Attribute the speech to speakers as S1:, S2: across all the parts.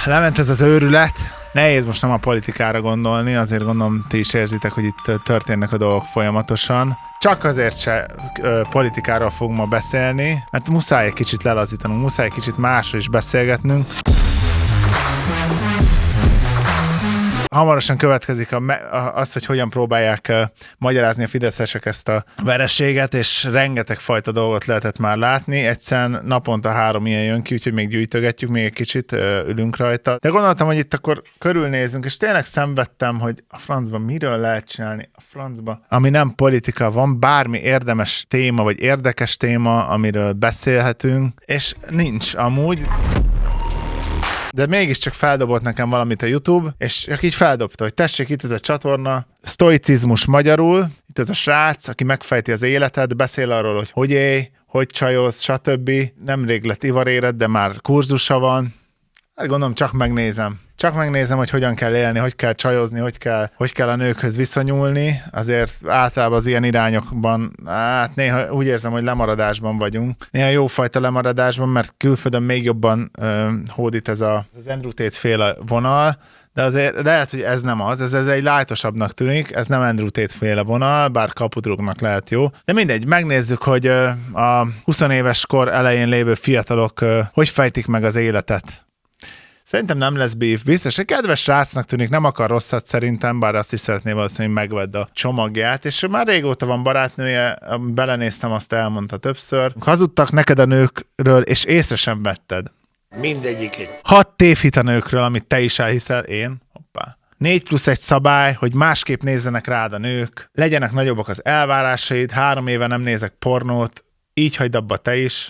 S1: lement ez az őrület. Nehéz most nem a politikára gondolni, azért gondolom ti is érzitek, hogy itt történnek a dolgok folyamatosan. Csak azért se politikáról fogunk ma beszélni, mert muszáj egy kicsit lelazítanunk, muszáj egy kicsit másról is beszélgetnünk. Hamarosan következik az, hogy hogyan próbálják magyarázni a fideszesek ezt a vereséget, és rengeteg fajta dolgot lehetett már látni. Egyszerűen naponta 3 ilyen jön ki, úgyhogy még gyűjtögetjük, még egy kicsit ülünk rajta. De gondoltam, hogy itt akkor körülnézünk, és tényleg szenvedtem, hogy a francban miről lehet csinálni, a francban, ami nem politika, van bármi érdemes téma, vagy érdekes téma, amiről beszélhetünk, és nincs amúgy. De mégiscsak feldobott nekem valamit a YouTube, és csak így feldobta, hogy tessék, itt ez a csatorna, sztoicizmus magyarul, itt ez a srác, aki megfejti az életet, beszél arról, hogy élj, hogy csajoz, stb. Nemrég lett ivaréret, de már kurzusa van. Hát gondolom, csak megnézem. Csak megnézem, hogy hogyan kell élni, hogy kell csajozni, hogy kell a nőkhöz viszonyulni. Azért általában az ilyen irányokban, hát néha úgy érzem, hogy lemaradásban vagyunk. Néha jófajta lemaradásban, mert külföldön még jobban hódít ez az Andrew Tate féle vonal, de azért lehet, hogy ez nem az, ez egy lájtosabbnak tűnik, ez nem Andrew Tate féle vonal, bár kapudrugnak lehet jó. De mindegy, megnézzük, hogy a 20 éves kor elején lévő fiatalok hogy fejtik meg az életet. Szerintem nem lesz beef. Biztos, hogy kedves srácnak tűnik, nem akar rosszat szerintem, bár azt is szeretné valószínűleg, hogy megvedd a csomagját, és már régóta van barátnője, belenéztem, azt elmondta többször. Hazudtak neked a nőkről, és észre sem vetted.
S2: Mindegyikét.
S1: 6 tévhit a nőkről, amit te is elhiszel, én. Hoppá. 4+1 szabály, hogy másképp nézzenek rád a nők, legyenek nagyobbak az elvárásaid, 3 éve nem nézek pornót, így hagyd abba te is.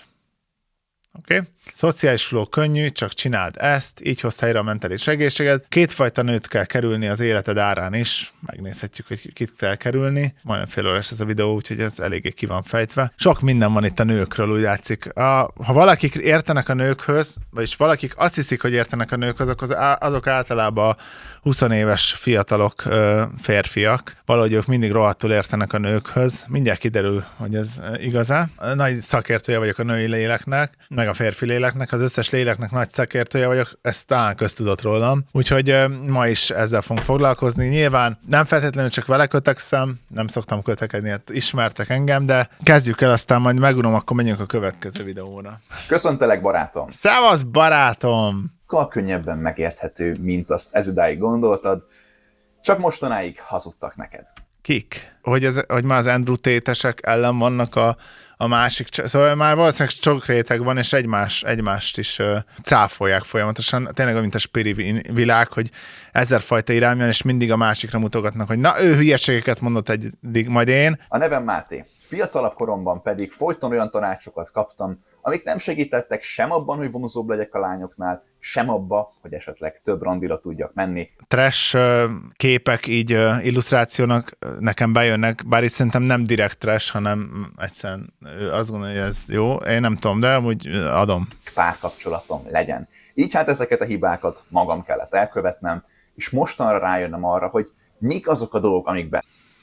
S1: Oké? Okay. Szociális flow könnyű, csak csináld ezt, így hozz helyre a mentális egészséget. 2 fajta nőt kell kerülni az életed árán is. Megnézhetjük, hogy kit kell kerülni. Majdnem fél órás ez a videó, úgyhogy ez eléggé ki van fejtve. Sok minden van itt a nőkről, úgy látszik. Ha valakik értenek a nőkhöz, vagyis valakik azt hiszik, hogy értenek a nőkhöz, azok általában 20 éves fiatalok, férfiak. Valahogy ők mindig rohadtul értenek a nőkhöz. Mindjárt kiderül, hogy ez igaz-e. Nagy szakértője vagyok a női léleknek, meg a férfi léleknek, az összes léleknek nagy szakértője vagyok, ezt talán köztudott rólam. Úgyhogy ma is ezzel fogunk foglalkozni. Nyilván nem feltétlenül csak vele kötekszem, nem szoktam kötekedni, hát ismertek engem, de kezdjük el, aztán majd megunom, akkor menjünk a következő videóra.
S3: Köszöntelek, barátom!
S1: Szevasz, barátom!
S3: Könnyebben megérthető, mint azt ezidáig gondoltad, csak mostanáig hazudtak neked.
S1: Kik? Hogy már az Andrew Tate-esek ellen vannak a másik, szóval már valószínűleg sok réteg van, és egymást is cáfolják folyamatosan, tényleg mint a spiri világ, hogy 1000 fajta irány van, és mindig a másikra mutogatnak, hogy na, ő hülyeségeket mondott eddig, majd én.
S3: A nevem Máté. Fiatalabb koromban pedig folyton olyan tanácsokat kaptam, amik nem segítettek sem abban, hogy vonzóbb legyek a lányoknál, sem abba, hogy esetleg több randira tudjak menni.
S1: Trash képek így illusztrációnak nekem bejönnek, bár itt szerintem nem direkt trash, hanem egyszerűen azt gondolom, hogy ez jó. Én nem tudom, de amúgy adom.
S3: Párkapcsolatom legyen. Így hát ezeket a hibákat magam kellett elkövetnem, és mostanra rájönnöm arra, hogy mik azok a dolgok, amikben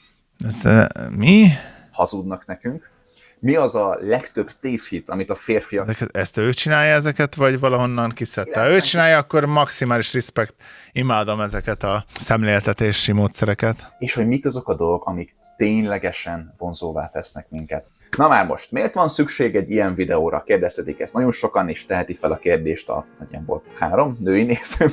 S1: Ez mi?
S3: hazudnak nekünk. Mi az a legtöbb tévhit, amit a férfiak...
S1: Ezt ő csinálja ezeket, vagy valahonnan kiszedte? Ő csinálja, akkor maximális respekt. Imádom ezeket a szemléltetési módszereket.
S3: És hogy mik azok a dolgok, amik ténylegesen vonzóvá tesznek minket. Na már most, miért van szükség egy ilyen videóra? Kérdeztetik ezt nagyon sokan, és teheti fel a kérdést a nagyjából 3 női nézőm.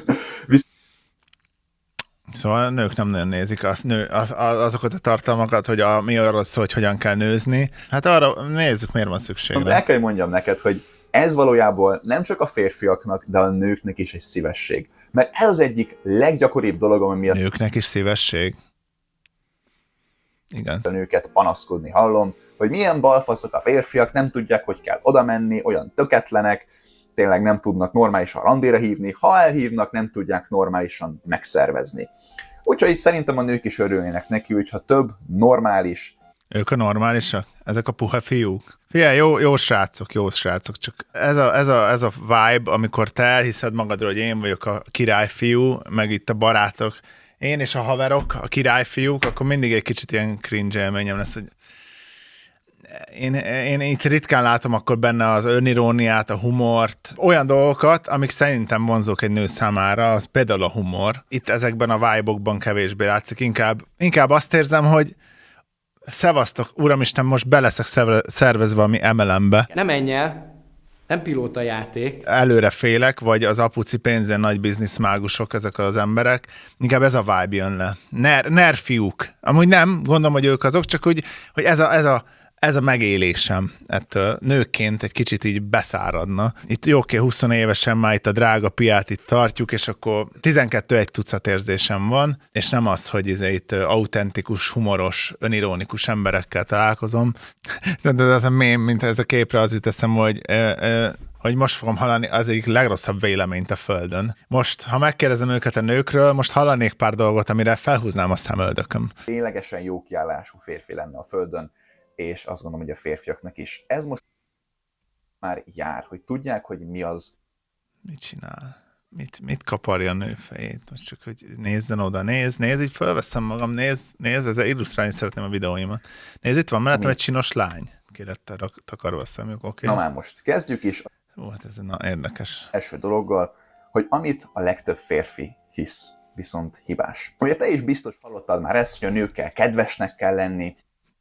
S1: Szóval a nők nem nagyon nézik azokat a tartalmakat, hogy mi arról szól, hogy hogyan kell nőzni. Hát arra nézzük, miért van szükség.
S3: El kell mondjam neked, hogy ez valójában nem csak a férfiaknak, de a nőknek is egy szívesség. Mert ez az egyik leggyakoribb dolog, ami miatt
S1: nőknek is szívesség. Igen.
S3: A nőket panaszkodni hallom, hogy milyen balfaszok a férfiak, nem tudják, hogy kell oda menni, olyan töketlenek, tényleg nem tudnak normálisan randira hívni, ha elhívnak, nem tudják normálisan megszervezni. Úgyhogy szerintem a nők is örülnének neki, hogyha több normális...
S1: Ők a normálisak? Ezek a puha fiúk? Figyelj, jó srácok, csak ez a vibe, amikor te elhiszed magadról, hogy én vagyok a királyfiú, meg itt a barátok, én és a haverok, a királyfiúk, akkor mindig egy kicsit ilyen cringe élményem lesz, hogy én itt ritkán látom akkor benne az öniróniát, a humort, olyan dolgokat, amik szerintem vonzók egy nő számára, az például a humor. Itt ezekben a vibe-okban kevésbé látszik, inkább azt érzem, hogy szevasztok, uramisten, most be leszek szervezve valami MLM-be.
S2: Ne menj el, nem pilóta játék.
S1: Előre félek, vagy az apuci pénzén nagy bizniszmágusok ezek az emberek. Inkább ez a vibe jön le. Nerfiúk. Amúgy nem, gondolom, hogy ők azok, csak hogy ez a megélésem ettől nőként egy kicsit így beszáradna. Itt oké, 20 évesen már itt a drága piát itt tartjuk, és akkor 12 egy tucat érzésem van, és nem az, hogy itt autentikus, humoros, önironikus emberekkel találkozom. De ez a mém, mint ez a képre az jut eszem, hogy most fogom hallani az egyik legrosszabb véleményt a Földön. Most, ha megkérdezem őket a nőkről, most hallanék pár dolgot, amire felhúznám a szemöldököm.
S3: Ténylegesen jó kiállású férfi lenne a Földön, és azt gondolom, hogy a férfiaknak is. Ez most már jár, hogy tudják, hogy mi az.
S1: Mit csinál? Mit kaparja a nő fejét? Most csak, hogy nézzen oda, néz, így fölveszem magam, néz, ezzel illusztrálni szeretném a videóimat. Nézd, itt van mellettem egy csinos lány. Ki lett takarva a szemük, oké?
S3: Na már most kezdjük is.
S1: Hát ez érdekes.
S3: Első dologgal, hogy amit a legtöbb férfi hisz, viszont hibás. Ugye te is biztos hallottad már ezt, hogy a nőkkel kedvesnek kell lenni.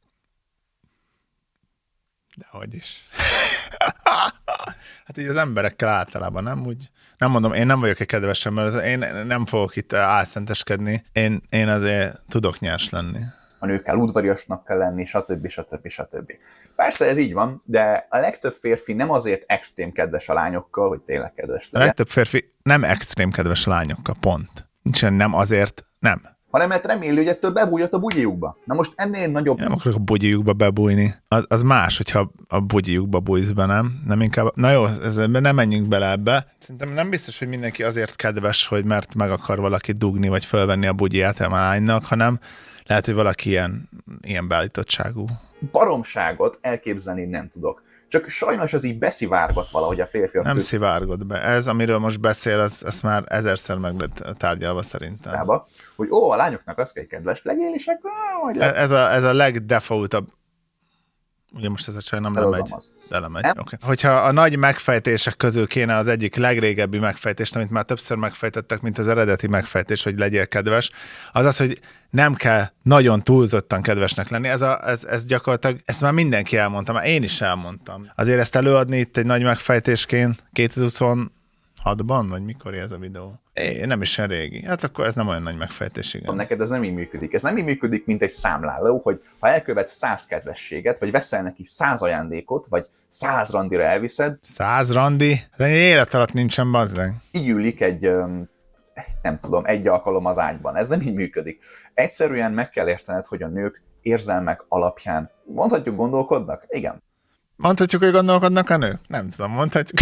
S1: Dehogy is. Hát így az emberekkel általában nem úgy. Nem mondom, én nem vagyok egy kedves ember, én nem fogok itt álszenteskedni. Én azért tudok nyers lenni.
S3: A nőkkel udvariasnak kell lenni, stb. Persze ez így van, de a legtöbb férfi nem azért extrém kedves a lányokkal, hogy tényleg kedves legyen.
S1: A legtöbb férfi nem extrém kedves a lányokkal, pont. Nincsen nem azért, nem.
S3: Hanem mert reméli, hogy ettől bebújhat a bugyijukba. Na most ennél nagyobb...
S1: Én nem akarok a bugyijukba bebújni. Az más, hogyha a bugyijukba bújsz be, nem? Nem inkább... Na jó, nem menjünk bele ebbe. Szerintem nem biztos, hogy mindenki azért kedves, hogy mert meg akar valakit dugni, vagy fölvenni a bugyiját a lánynak, hanem lehet, hogy valaki ilyen beállítottságú.
S3: Baromságot elképzelni nem tudok. Csak sajnos az így beszivárgott valahogy a férfiak
S1: nem szivárgott be. Ez, amiről most beszél, ez már ezerszer meg lett tárgyalva szerintem.
S3: Hogy a lányoknak az kell, hogy kedves legyél, és akkor
S1: ez a legdefaultabb. Ugye most ez a csaj nem lemegy. Okay. Hogyha a nagy megfejtések közül kéne az egyik legrégebbi megfejtést, amit már többször megfejtettek, mint az eredeti megfejtés, hogy legyél kedves, az az, hogy nem kell nagyon túlzottan kedvesnek lenni. Ez gyakorlatilag, ezt már mindenki elmondta, már én is elmondtam. Azért ezt előadni itt egy nagy megfejtésként 2026-ban, vagy mikor ez a videó? Nem is olyan régi. Hát akkor ez nem olyan nagy megfejtés, igen.
S3: Neked ez nem így működik. Ez nem így működik, mint egy számláló, hogy ha elkövetsz 100 kedvességet, vagy veszel neki 100 ajándékot, vagy 100 randira elviszed.
S1: 100 randi? De élet alatt nincsen bazdeg.
S3: Így ülik egy alkalom az ágyban. Ez nem így működik. Egyszerűen meg kell értened, hogy a nők érzelmek alapján, mondhatjuk, gondolkodnak? Igen.
S1: Mondhatjuk, hogy gondolkodnak a nők? Nem tudom, mondhatjuk.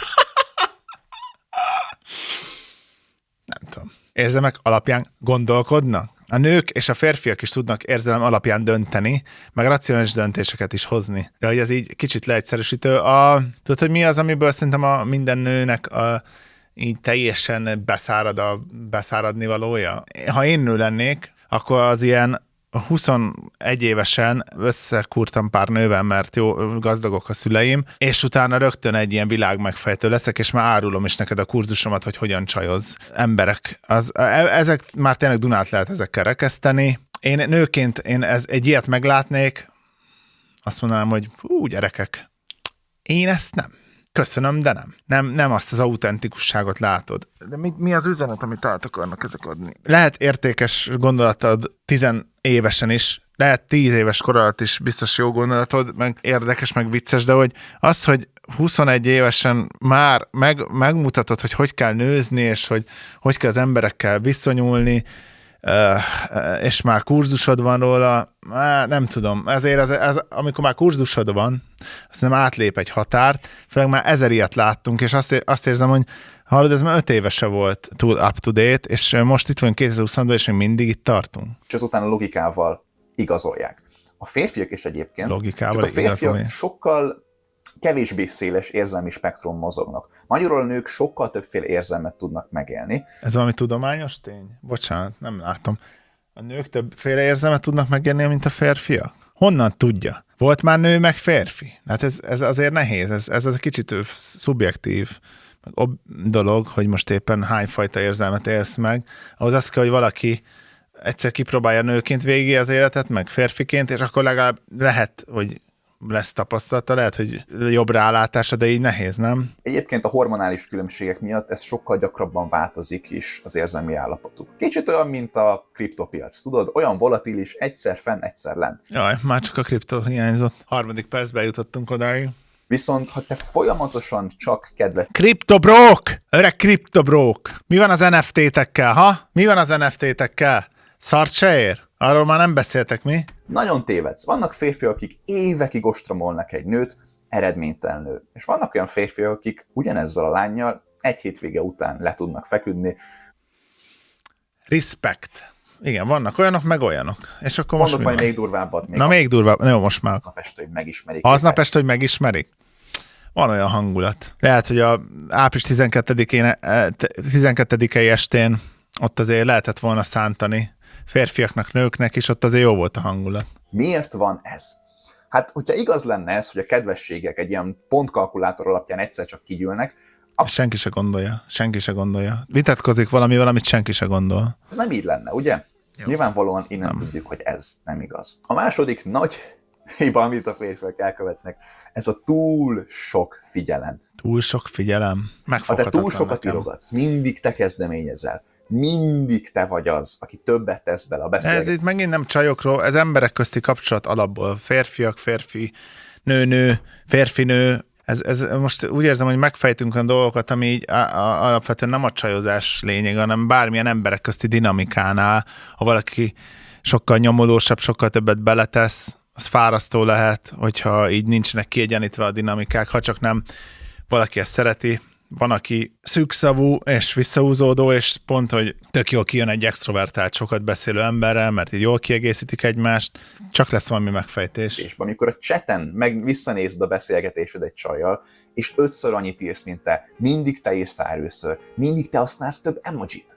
S1: Nem tudom. Érzelmek alapján gondolkodnak? A nők és a férfiak is tudnak érzelem alapján dönteni, meg racionális döntéseket is hozni. De hogy ez így kicsit leegyszerűsítő. Tudod, hogy mi az, amiből szerintem minden nőnek így teljesen beszáradni valója? Ha én nő lennék, akkor az ilyen 21 évesen összekúrtam pár nővel, mert jó, gazdagok a szüleim, és utána rögtön egy ilyen világmegfejtő leszek, és már árulom is neked a kurzusomat, hogy hogyan csajoz emberek. Ezek már tényleg Dunát lehet ezekkel rekeszteni. Én nőként egy ilyet meglátnék, azt mondanám, hogy gyerekek, én ezt nem. Köszönöm, de nem. Nem azt az autentikusságot látod. De mi az üzenet, amit át akarnak ezek adni? Lehet értékes gondolatod 10 évesen is, lehet 10 éves kor alatt is biztos jó gondolatod, meg érdekes, meg vicces, de hogy 21 évesen már megmutatod, hogy kell nőzni, és hogy kell az emberekkel viszonyulni, és már kurzusod van róla, nem tudom. Ezért amikor már kurzusod van, azt nem átlép egy határt, főleg már 1000 ilyet láttunk, és azt érzem, hogy hallod, ez már 5 évese volt túl up-to-date, és most itt vagyunk 2020-ban, és még mindig itt tartunk. És
S3: azután a logikával igazolják. A férfiak is egyébként,
S1: logikával
S3: csak a férfiak sokkal kevésbé széles érzelmi spektrum mozognak. Magyarul a nők sokkal többféle érzelmet tudnak megélni.
S1: Ez valami tudományos tény? Bocsánat, nem látom. A nők többféle érzelmet tudnak megélni, mint a férfiak? Honnan tudja? Volt már nő meg férfi? Hát ez azért nehéz, ez az kicsit szubjektív dolog, hogy most éppen hányfajta érzelmet élsz meg. Ahhoz az kell, hogy valaki egyszer kipróbálja nőként végig az életet, meg férfiként, és akkor legalább lehet, hogy lesz tapasztalata, lehet, hogy jobb rálátása, de így nehéz, nem?
S3: Egyébként a hormonális különbségek miatt ez sokkal gyakrabban változik is az érzelmi állapotuk. Kicsit olyan, mint a kriptopiac, tudod? Olyan volatilis, egyszer fenn, egyszer lent.
S1: Jaj, már csak a kriptó hiányzott. Harmadik percben jutottunk odáig.
S3: Viszont, ha te folyamatosan csak kedves...
S1: Kriptobrók! Öreg kriptobrók! Mi van az NFT-tekkel, ha? Mi van az NFT-tekkel? Szart se ér? Arról már nem beszéltek, mi?
S3: Nagyon tévedsz. Vannak férfiak, akik évekig ostromolnak egy nőt, eredménytelen nő. És vannak olyan férfiak, akik ugyanezzel a lánnyal egy hétvége után le tudnak feküdni.
S1: Respect. Igen, vannak olyanok, meg olyanok. És akkor
S3: Mondok
S1: most
S3: majd még durvábbat.
S1: Na még durvább. Jó, most már.
S3: Aznap este, hogy megismerik.
S1: Aznap este, hogy megismerik? Van olyan hangulat. Lehet, hogy a április 12-i estén ott azért lehetett volna szántani férfiaknak, nőknek, és ott azért jó volt a hangulat.
S3: Miért van ez? Hát, hogyha igaz lenne ez, hogy a kedvességek egy ilyen pontkalkulátor alapján egyszer csak kigyűlnek,
S1: Senki se gondolja. Vitatkozik valamivel, amit senki se gondol.
S3: ez nem így lenne, ugye? Jó. Nyilvánvalóan innen tudjuk, hogy ez nem igaz. A második nagy hiba, amit a férfiak elkövetnek, ez a túl sok figyelem.
S1: Túl sok figyelem.
S3: Ha te
S1: Megfoghatatlan
S3: túl sokat
S1: nekem.
S3: írogatsz, mindig te kezdeményezel, mindig te vagy az, aki többet tesz bele a beszélgetésbe.
S1: Ez itt megint nem csajokról, ez emberek közti kapcsolat alapból. Férfiak, férfi, nő, férfi-nő. Ez most úgy érzem, hogy megfejtünk olyan dolgokat, ami így alapvetően nem a csajozás lényeg, hanem bármilyen emberek közti dinamikánál, ha valaki sokkal nyomulósabb, sokkal többet beletesz, az fárasztó lehet, hogyha így nincsenek kiegyenlítve a dinamikák, ha csak nem valaki ezt szereti. Van, aki szűkszavú és visszahúzódó, és pont, hogy tök jól kijön egy extrovertált, sokat beszélő emberrel, mert így jól kiegészítik egymást, csak lesz valami megfejtés.
S3: És amikor a chaten meg visszanézd a beszélgetésed egy csajjal, és 5-ször annyit írsz, mint te, mindig te írsz először, mindig te használsz több emojit.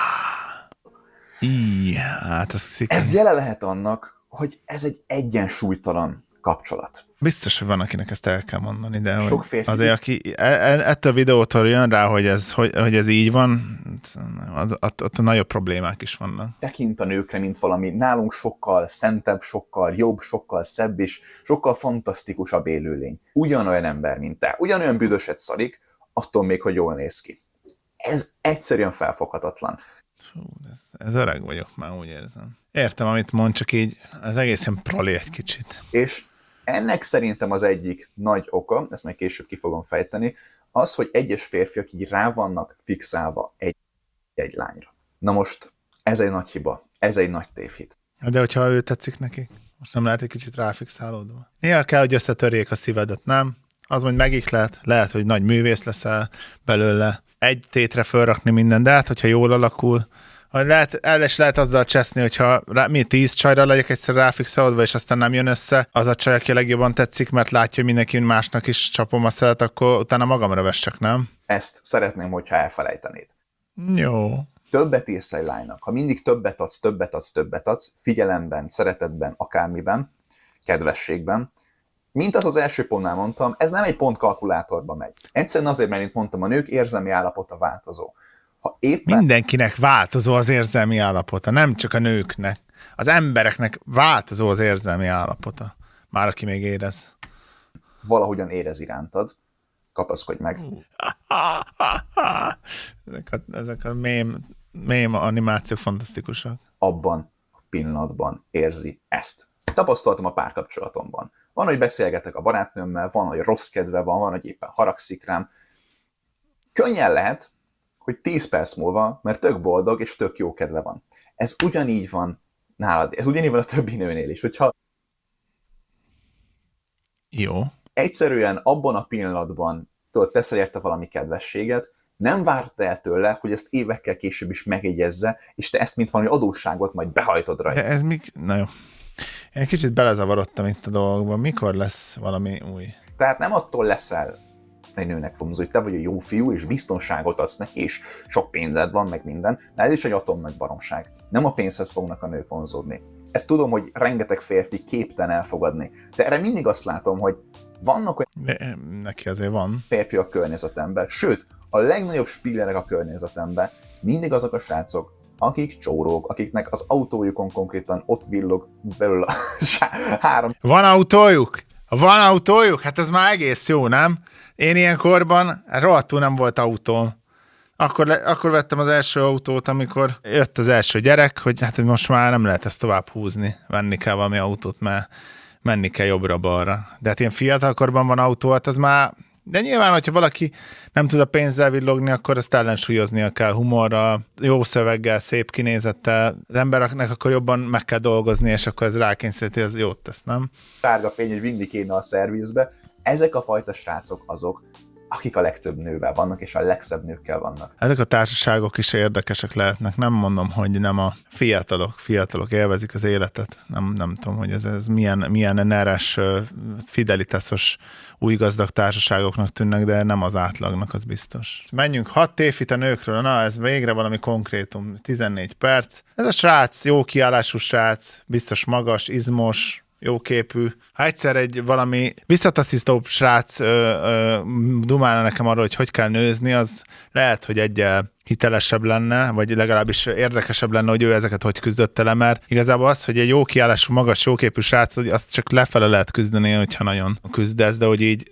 S1: Hát
S3: Ez jele lehet annak, hogy ez egy egyensúlytalan kapcsolat.
S1: Biztos, hogy van, akinek ezt el kell mondani, de
S3: Sok férfi...
S1: azért, aki ettől a videótól jön rá, hogy ez így van, ott nagyobb problémák is vannak.
S3: Tekint a nőkre, mint valami nálunk sokkal szentebb, sokkal jobb, sokkal szebb és sokkal fantasztikusabb élőlény. Ugyanolyan ember, mint te. Ugyanolyan büdöset szarik, attól még, hogy jól néz ki. Ez egyszerűen felfoghatatlan.
S1: Fú, ez öreg vagyok, már úgy érzem. Értem, amit mond, csak így az egészen prali egy kicsit.
S3: És ennek szerintem az egyik nagy oka, ezt majd később ki fogom fejteni, az, hogy egyes férfiak így rá vannak fixálva egy lányra. Na most ez egy nagy hiba, ez egy nagy tévhit.
S1: De hogyha ő tetszik nekik, most nem lehet egy kicsit ráfixálódva. Néha kell, hogy összetörjék a szívedet, nem? Az majd megihlet, lehet, hogy nagy művész leszel belőle. Egy tétre fölrakni minden, de hát, hogyha jól alakul, lehet azzal cseszni, hogyha 10 csajra legyek egyszer ráfixálódva, és aztán nem jön össze, az a csaj, aki legjobban tetszik, mert látja, hogy mindenki másnak is csapom a szelet, akkor utána magamra vessek, nem?
S3: Ezt szeretném, hogyha elfelejtenéd.
S1: Jó.
S3: Többet írsz egy lánynak. Ha mindig többet adsz, figyelemben, szeretetben, akármiben, kedvességben, mint az első pontnál mondtam, ez nem egy pontkalkulátorba megy. Egyszerűen azért, mert mint mondtam, a nők érzelmi állapota változó. Ha éppen...
S1: Mindenkinek változó az érzelmi állapota, nem csak a nőknek. Az embereknek változó az érzelmi állapota. Már aki még érez.
S3: Valahogyan érez irántad. Kapaszkodj meg.
S1: Ezek a mém animációk fantasztikusak.
S3: Abban a pillanatban érzi ezt. Tapasztaltam a párkapcsolatomban. Van, hogy beszélgetek a barátnőmmel, van, hogy rossz kedve van, hogy éppen haragszik rám. Könnyen lehet, hogy 10 perc múlva, mert tök boldog és tök jó kedve van. Ez ugyanígy van nálad, ez ugyanígy van a többi nőnél is. Hogyha
S1: jó.
S3: Egyszerűen abban a pillanatban teszel érte valami kedvességet, nem várt el tőle, hogy ezt évekkel később is megjegyezze, és te ezt mint valami adósságot majd behajtod rajta.
S1: De ez na jó. Én kicsit belezavarodtam itt a dolgokban. Mikor lesz valami új?
S3: Tehát nem attól leszel egy nőnek vonzó, hogy te vagy a jó fiú, és biztonságot adsz neki, és sok pénzed van, meg minden, de ez is egy atom nagy baromság. Nem a pénzhez fognak a nők vonzódni. Ezt tudom, hogy rengeteg férfi képtelen elfogadni, de erre mindig azt látom, hogy vannak olyan
S1: neki azért van
S3: férfiak környezetemben, sőt, a legnagyobb spillerek a környezetemben mindig azok a srácok, akik csórók, akiknek az autójukon konkrétan ott villog belül a 3.
S1: Van autójuk? Van autójuk? Hát ez már egész jó, nem? Én ilyen korban rohadtul nem volt autóm. Akkor vettem az első autót, amikor jött az első gyerek, hogy hát most már nem lehet ezt tovább húzni. Venni kell valami autót, mert menni kell jobbra-balra. De hát ilyen fiatalkorban van autó, hát az már... De nyilván, hogyha valaki nem tud a pénzzel villogni, akkor ezt ellensúlyoznia kell humorral, jó szöveggel, szép kinézettel. Az embereknek akkor jobban meg kell dolgozni, és akkor ez rákényszeríti, ez jót tesz, nem?
S3: Sárga fény, hogy vinni kéne a szervizbe. Ezek a fajta srácok azok, akik a legtöbb nővel vannak, és a legszebb nőkkel vannak.
S1: Ezek a társaságok is érdekesek lehetnek. Nem mondom, hogy nem a fiatalok élvezik az életet. Nem tudom, hogy ez milyen neres, fidelitásos, új gazdag társaságoknak tűnnek, de nem az átlagnak, az biztos. Menjünk 6 tévhit a nőkről, na ez végre valami konkrétum, 14 perc. Ez a srác, jó kiállású srác, biztos magas, izmos, jóképű. Ha egyszer egy valami visszataszítóbb srác dumálna nekem arról, hogy kell nőzni, az lehet, hogy egyel hitelesebb lenne, vagy legalábbis érdekesebb lenne, hogy ő ezeket hogy küzdötte le, mert igazából az, hogy egy jó kiállású, magas, jóképű srác, azt csak lefele lehet küzdeni, hogyha nagyon küzdesz, de hogy így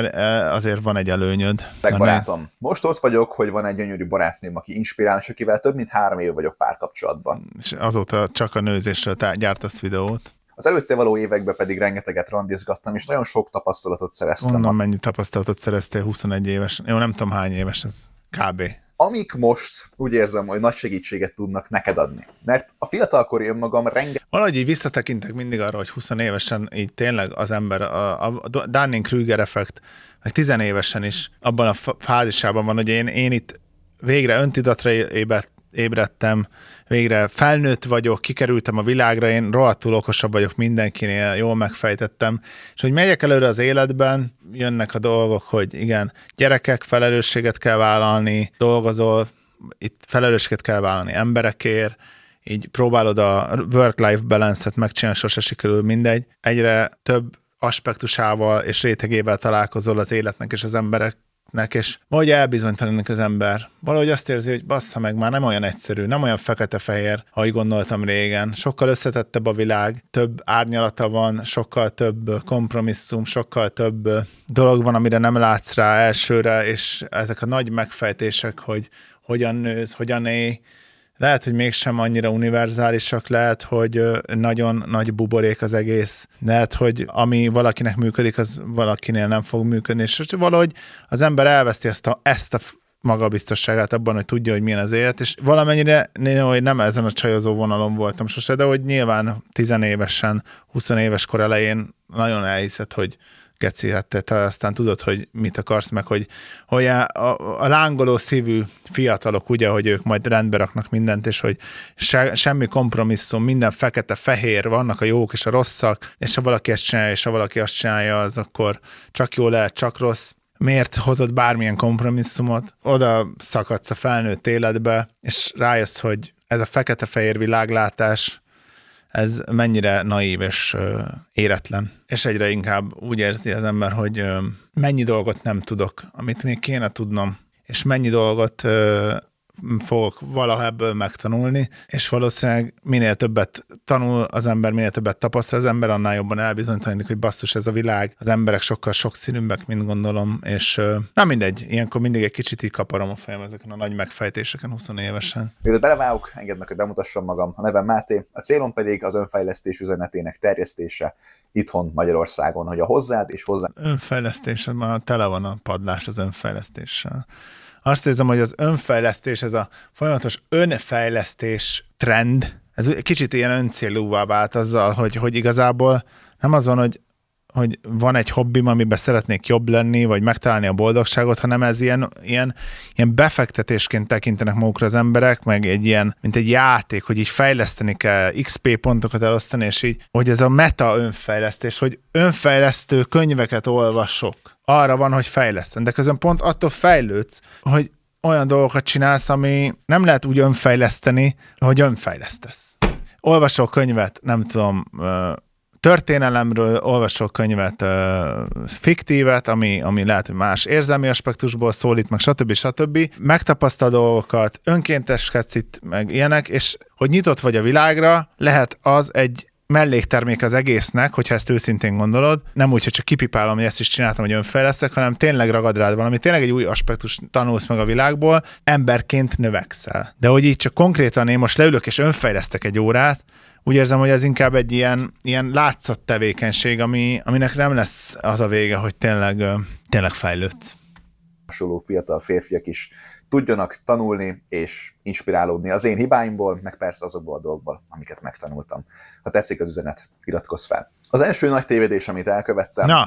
S1: azért van egy előnyöd.
S3: Barátom, most ott vagyok, hogy van egy gyönyörű barátnőm, aki inspirál, és akivel több mint 3 év vagyok párkapcsolatban.
S1: És azóta csak a nőzésről gyártasz videót.
S3: Az előtte való években pedig rengeteget randizgattam, és nagyon sok tapasztalatot szereztem.
S1: Onnan mennyi tapasztalatot szereztél 21 éves? Jó, nem tudom hány éves ez. Kb.
S3: Amik most úgy érzem, hogy nagy segítséget tudnak neked adni. Mert a fiatalkori önmagam
S1: Valahogy így visszatekintek mindig arra, hogy 20 évesen így tényleg az ember, a Dunning-Kruger effekt, meg 10 évesen is abban a fázisában van, hogy én itt végre öntudatra ébredtem, végre felnőtt vagyok, kikerültem a világra, én rohadtul okosabb vagyok mindenkinél, jól megfejtettem, és hogy megyek előre az életben, jönnek a dolgok, hogy igen, gyerekek, felelősséget kell vállalni, dolgozol, itt felelősséget kell vállalni emberekért, így próbálod a work-life balance-et megcsinálni, sose sikerül, mindegy. Egyre több aspektusával és rétegével találkozol az életnek és az embereknek, és valahogy elbizonytalanodik az ember. Valahogy azt érzi, hogy bassza meg, már nem olyan egyszerű, nem olyan fekete-fehér, ahogy gondoltam régen. Sokkal összetettebb a világ, több árnyalata van, sokkal több kompromisszum, sokkal több dolog van, amire nem látsz rá elsőre, és ezek a nagy megfejtések, hogy hogyan nősz, hogyan élj, lehet, hogy mégsem annyira univerzálisak, lehet, hogy nagyon nagy buborék az egész. Lehet, hogy ami valakinek működik, az valakinél nem fog működni, és valahogy az ember elveszti ezt a magabiztosságát abban, hogy tudja, hogy milyen az élet, és valamennyire hogy nem ezen a csajozó vonalon voltam sose, de hogy nyilván 10 évesen, 20 éves kor elején nagyon elhiszed, hogy geci, hát te aztán tudod, hogy mit akarsz, meg hogy a lángoló szívű fiatalok, ugye, hogy ők majd rendbe raknak mindent, és hogy semmi kompromisszum, minden fekete-fehér, vannak a jók és a rosszak, és ha valaki ezt csinálja, és ha valaki azt csinálja, az akkor csak jó lehet, csak rossz. Miért hozod bármilyen kompromisszumot? Oda szakadsz a felnőtt életbe, és rájössz, hogy ez a fekete-fehér világlátás, ez mennyire naív és éretlen. És egyre inkább úgy érzi az ember, hogy mennyi dolgot nem tudok, amit még kéne tudnom, és mennyi dolgot fogok valaha ebből megtanulni, és valószínűleg minél többet tanul az ember, minél többet tapasztal az ember, annál jobban elbizonytalanodik, hogy basszus, ez a világ, az emberek sokkal sokszínűbbek, mint gondolom, és nem mindegy, ilyenkor mindig egy kicsit így kaparom a fejem ezeken a nagy megfejtéseken 20 évesen.
S3: Mielőtt belevágok, engedd meg, hogy bemutassam magam. A nevem Máté, a célom pedig az önfejlesztés üzenetének terjesztése itthon Magyarországon, hogy a hozzád és hozzá...
S1: Önfejlesztés, már tele van a padlás az önfejlesztéssel. Azt érzem, hogy az önfejlesztés, ez a folyamatos önfejlesztés trend, ez kicsit ilyen öncélúvá vált azzal, hogy igazából nem az van, hogy van egy hobbim, amiben szeretnék jobb lenni, vagy megtalálni a boldogságot, hanem ez ilyen befektetésként tekintenek magukra az emberek, meg egy ilyen, mint egy játék, hogy így fejleszteni kell, XP pontokat elosztani, és így, hogy ez a meta önfejlesztés, hogy önfejlesztő könyveket olvasok. Arra van, hogy fejleszten, de közben pont attól fejlődsz, hogy olyan dolgokat csinálsz, ami nem lehet úgy önfejleszteni, hogy önfejlesztesz. Olvasol könyvet, nem tudom, történelemről, olvasol könyvet fiktívet, ami lehet, hogy más érzelmi aspektusból szólít, meg stb. Megtapasztal dolgokat, önkénteskedsz itt, meg ilyenek, és hogy nyitott vagy a világra, lehet az egy melléktermék az egésznek, hogyha ezt őszintén gondolod, nem úgy, hogy csak kipipálom, hogy ezt is csináltam, hogy önfejlesztek, hanem tényleg ragad rád valami, tényleg egy új aspektus tanulsz meg a világból, emberként növekszel. De hogy így csak konkrétan én most leülök és önfejlesztek egy órát, úgy érzem, hogy ez inkább egy ilyen látszat tevékenység, aminek nem lesz az a vége, hogy tényleg fejlődsz.
S3: Hasonló fiatal férfiak is tudjanak tanulni és inspirálódni az én hibáimból, meg persze azokból a dolgokból, amiket megtanultam. Ha tetszik az üzenet, iratkozz fel. Az első nagy tévedés, amit elkövettem,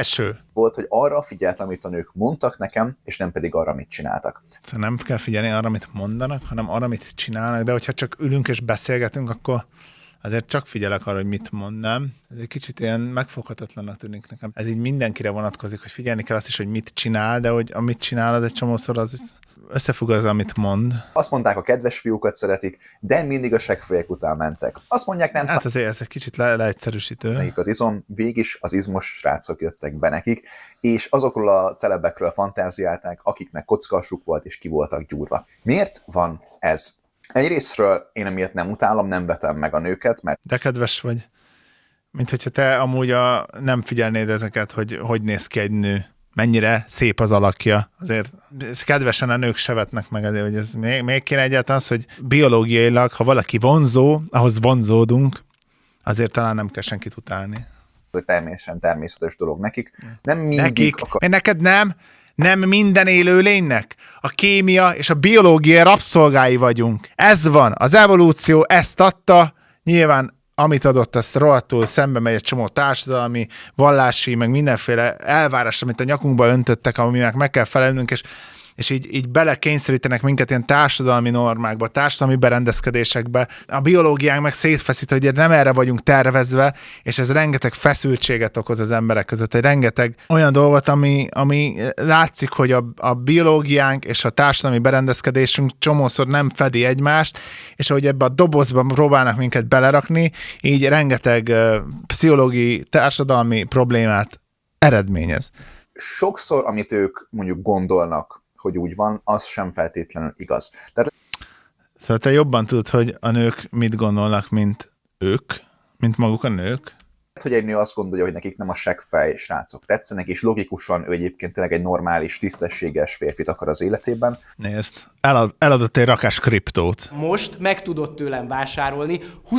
S3: volt, hogy arra figyeltem, amit a nők mondtak nekem, és nem pedig arra, amit csináltak.
S1: Szóval nem kell figyelni arra, amit mondanak, hanem arra, amit csinálnak, de hogyha csak ülünk és beszélgetünk, akkor azért csak figyelek arra, hogy mit mond, nem? Ez egy kicsit ilyen megfoghatatlannak tűnik nekem. Ez így mindenkire vonatkozik, hogy figyelni kell azt is, hogy mit csinál, de hogy amit csinál, az egy csomószor az összefügg az, amit mond.
S3: Azt mondták, a kedves fiúkat szeretik, de mindig a seggfejek után mentek. Azt mondják, nem
S1: hát azért ez egy kicsit leegyszerűsítő.
S3: Nekik az izom, végig az izmos srácok jöttek be nekik, és azokról a celebekről fantáziálták, akiknek kockasuk volt, és ki voltak gyúrva. Miért van ez? Egyrésztről én emiatt nem utálom, nem vetem meg a nőket, mert...
S1: De kedves vagy. Mint hogyha te amúgy nem figyelnéd ezeket, hogy néz ki egy nő. Mennyire szép az alakja. Azért kedvesen a nők se vetnek meg azért, hogy ez még kéne egyáltalán az, hogy biológiailag, ha valaki vonzó, ahhoz vonzódunk, azért talán nem kell senkit utálni.
S3: Ez természetes dolog nekik. Nem mindig
S1: nekik. Neked nem? Nem minden élő lénynek? A kémia és a biológia rabszolgái vagyunk. Ez van. Az evolúció ezt adta. Nyilván, amit adott, ezt rohadtul szembe megy egy csomó társadalmi, vallási, meg mindenféle elvárás, amit a nyakunkba öntöttek, aminek meg kell felelnünk, és így belekényszerítenek minket ilyen társadalmi normákba, társadalmi berendezkedésekbe. A biológiánk meg szétfeszít, hogy nem erre vagyunk tervezve, és ez rengeteg feszültséget okoz az emberek között, egy rengeteg olyan dolgot, ami látszik, hogy a biológiánk és a társadalmi berendezkedésünk csomószor nem fedi egymást, és ahogy ebbe a dobozba próbálnak minket belerakni, így rengeteg pszichológiai, társadalmi problémát eredményez.
S3: Sokszor, amit ők mondjuk gondolnak, hogy úgy van, az sem feltétlenül igaz. Tehát...
S1: Szóval te jobban tudod, hogy a nők mit gondolnak, mint ők, mint maguk a nők?
S3: Hogy egy nő azt gondolja, hogy nekik nem a seggfej srácok tetszenek, és logikusan ő egyébként tényleg egy normális, tisztességes férfit akar az életében.
S1: Nézd, eladott egy rakás kriptót.
S2: Most meg tudod tőlem vásárolni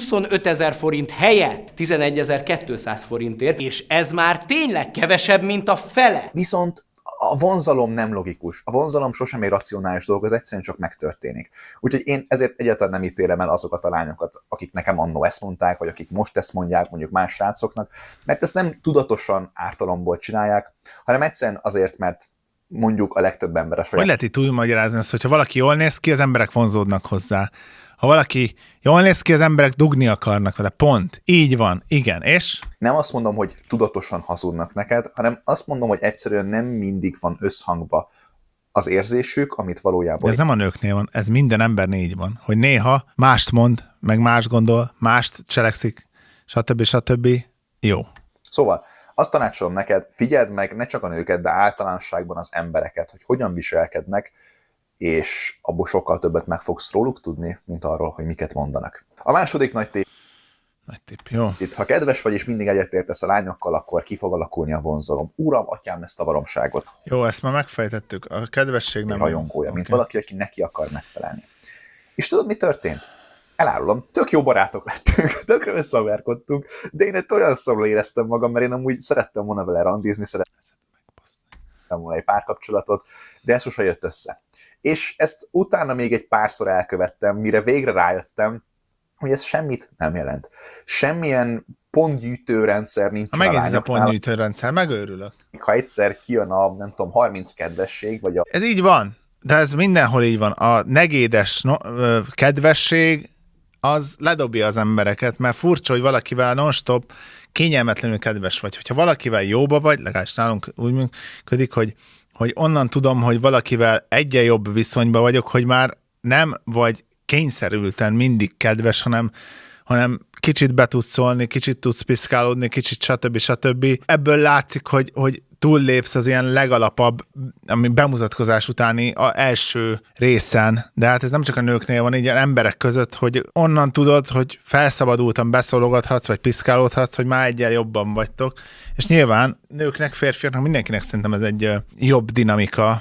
S2: 25 000 forint helyett 11 200 forintért, és ez már tényleg kevesebb, mint a fele.
S3: Viszont a vonzalom nem logikus. A vonzalom sosem egy racionális dolog, az egyszerűen csak megtörténik. Úgyhogy én ezért egyáltalán nem ítélem el azokat a lányokat, akik nekem annó ezt mondták, vagy akik most ezt mondják mondjuk más srácoknak, mert ezt nem tudatosan ártalomból csinálják, hanem egyszerűen azért, mert mondjuk a legtöbb ember a saját...
S1: Hogy lehet itt túlmagyarázni azt, hogyha valaki jól néz ki, az emberek vonzódnak hozzá. Ha valaki jól néz ki, az emberek dugni akarnak vele. Pont. Így van. Igen. És?
S3: Nem azt mondom, hogy tudatosan hazudnak neked, hanem azt mondom, hogy egyszerűen nem mindig van összhangba az érzésük, amit valójában...
S1: Ez nem a nőknél van, ez minden embernél így van. Hogy néha mást mond, meg más gondol, mást cselekszik, stb. Jó.
S3: Szóval azt tanácsolom neked, figyeld meg ne csak a nőket, de általánosságban az embereket, hogy hogyan viselkednek, és abból sokkal többet meg fogsz róluk tudni, mint arról, hogy miket mondanak. A második nagy
S1: tipp, jó.
S3: Itt, ha kedves vagy, és mindig egyetértesz a lányokkal, akkor ki fog alakulni a vonzalom. Uram, atyám, ezt a baromságot.
S1: Jó, ezt már megfejtettük. A kedvesség nem...
S3: Rajongója, mint valaki, aki neki akar megfelelni. És tudod, mi történt? Elárulom, tök jó barátok lettünk, tökre összeverkodtunk, de én egy olyan szorul éreztem magam, mert én amúgy szerettem volna vele randizni, szerettem volna egy párkapcsolatot, de ez sosem jött össze. És ezt utána még egy párszor elkövettem, mire végre rájöttem, hogy ez semmit nem jelent. Semmilyen pontgyűjtő rendszer nincs a
S1: Megint ez a
S3: lányoknál.
S1: pontgyűjtő rendszer, megőrülök.
S3: Ha egyszer kijön a, nem tudom, 30 kedvesség, vagy a...
S1: Ez így van, de ez mindenhol így van. A negédes kedvesség az ledobja az embereket, mert furcsa, hogy valakivel non-stop kényelmetlenül kedves vagy. Hogyha valakivel jóba vagy, legalábbis nálunk úgy működik, hogy onnan tudom, hogy valakivel egyen jobb viszonyba vagyok, hogy már nem vagy kényszerülten mindig kedves, hanem kicsit be tudsz szólni, kicsit tudsz piszkálódni, kicsit stb. Ebből látszik, hogy túllépsz az ilyen legalapabb, ami bemutatkozás utáni a első részen, de hát ez nem csak a nőknél van, így emberek között, hogy onnan tudod, hogy felszabadultan beszólogathatsz, vagy piszkálódhatsz, hogy már egyel jobban vagytok, és nyilván nőknek, férfiaknak, mindenkinek szerintem ez egy jobb dinamika,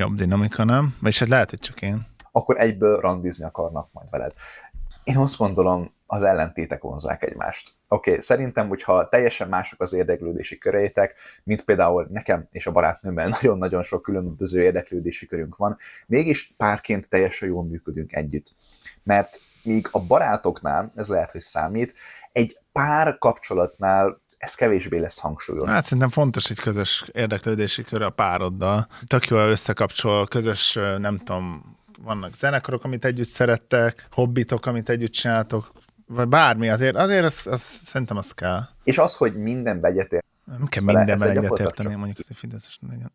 S1: nem? Vagyis hát lehet, hogy csak én.
S3: Akkor egyből randizni akarnak majd veled. Én azt gondolom, az ellentétek vonzák egymást. Oké, szerintem, hogyha teljesen mások az érdeklődési köreitek, mint például nekem és a barátnőmmel nagyon-nagyon sok különböző érdeklődési körünk van, mégis párként teljesen jól működünk együtt. Mert míg a barátoknál, ez lehet, hogy számít, egy pár kapcsolatnál ez kevésbé lesz hangsúlyos.
S1: Hát szerintem fontos egy közös érdeklődési kör a pároddal. Tök jól összekapcsol, közös, nem tudom, vannak zenekarok, amit együtt szerettek, hobbitok, amit együtt csináltok, vagy bármi, azért az szerintem az kell.
S3: És az, hogy mindenbe egyetért.
S1: Nem kell mindenben egyetérteni, mondjuk az, hogy Fideszes legyen.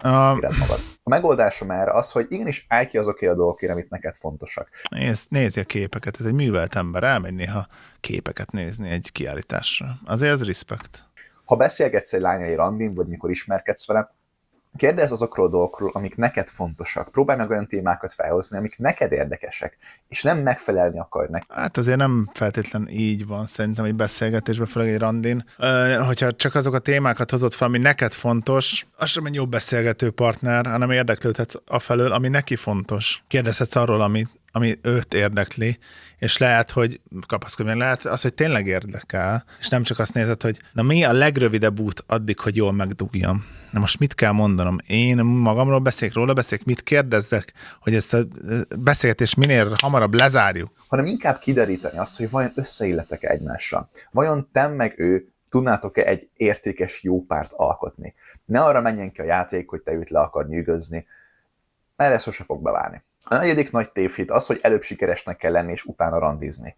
S3: A megoldásom erre az, hogy igenis állj ki azokért a dolgokért, amit neked fontosak.
S1: Nézj a képeket, ez egy művelt ember, elmegy néha képeket nézni egy kiállításra. Azért ez respekt.
S3: Ha beszélgetsz egy lányai randin, vagy mikor ismerkedsz vele, kérdezz azokról a dolgokról, amik neked fontosak. Próbálj meg olyan témákat felhozni, amik neked érdekesek, és nem megfelelni akar neki.
S1: Hát azért nem feltétlen így van, szerintem egy beszélgetésben, főleg egy randin. Hogyha csak azok a témákat hozott fel, ami neked fontos, az sem egy jó beszélgető partner, hanem érdeklődhetsz afelől, ami neki fontos. Kérdezhetsz arról, ami őt érdekli, és lehet, hogy kapaszkodni, lehet az, hogy tényleg érdekel, és nem csak azt nézed, hogy na mi a legrövidebb út addig, hogy jól megdugjam. Na most mit kell mondanom? Én magamról róla beszélek, mit kérdezzek, hogy ezt a beszélgetést minél hamarabb lezárjuk?
S3: Hanem inkább kideríteni azt, hogy vajon összeilletek-e egymással. Vajon te meg ő tudnátok-e egy értékes jó párt alkotni. Ne arra menjen ki a játék, hogy te őt le akar nyűgözni, mert ez sose fog beválni. A negyedik nagy tévhit az, hogy előbb sikeresnek kell lenni, és utána randizni.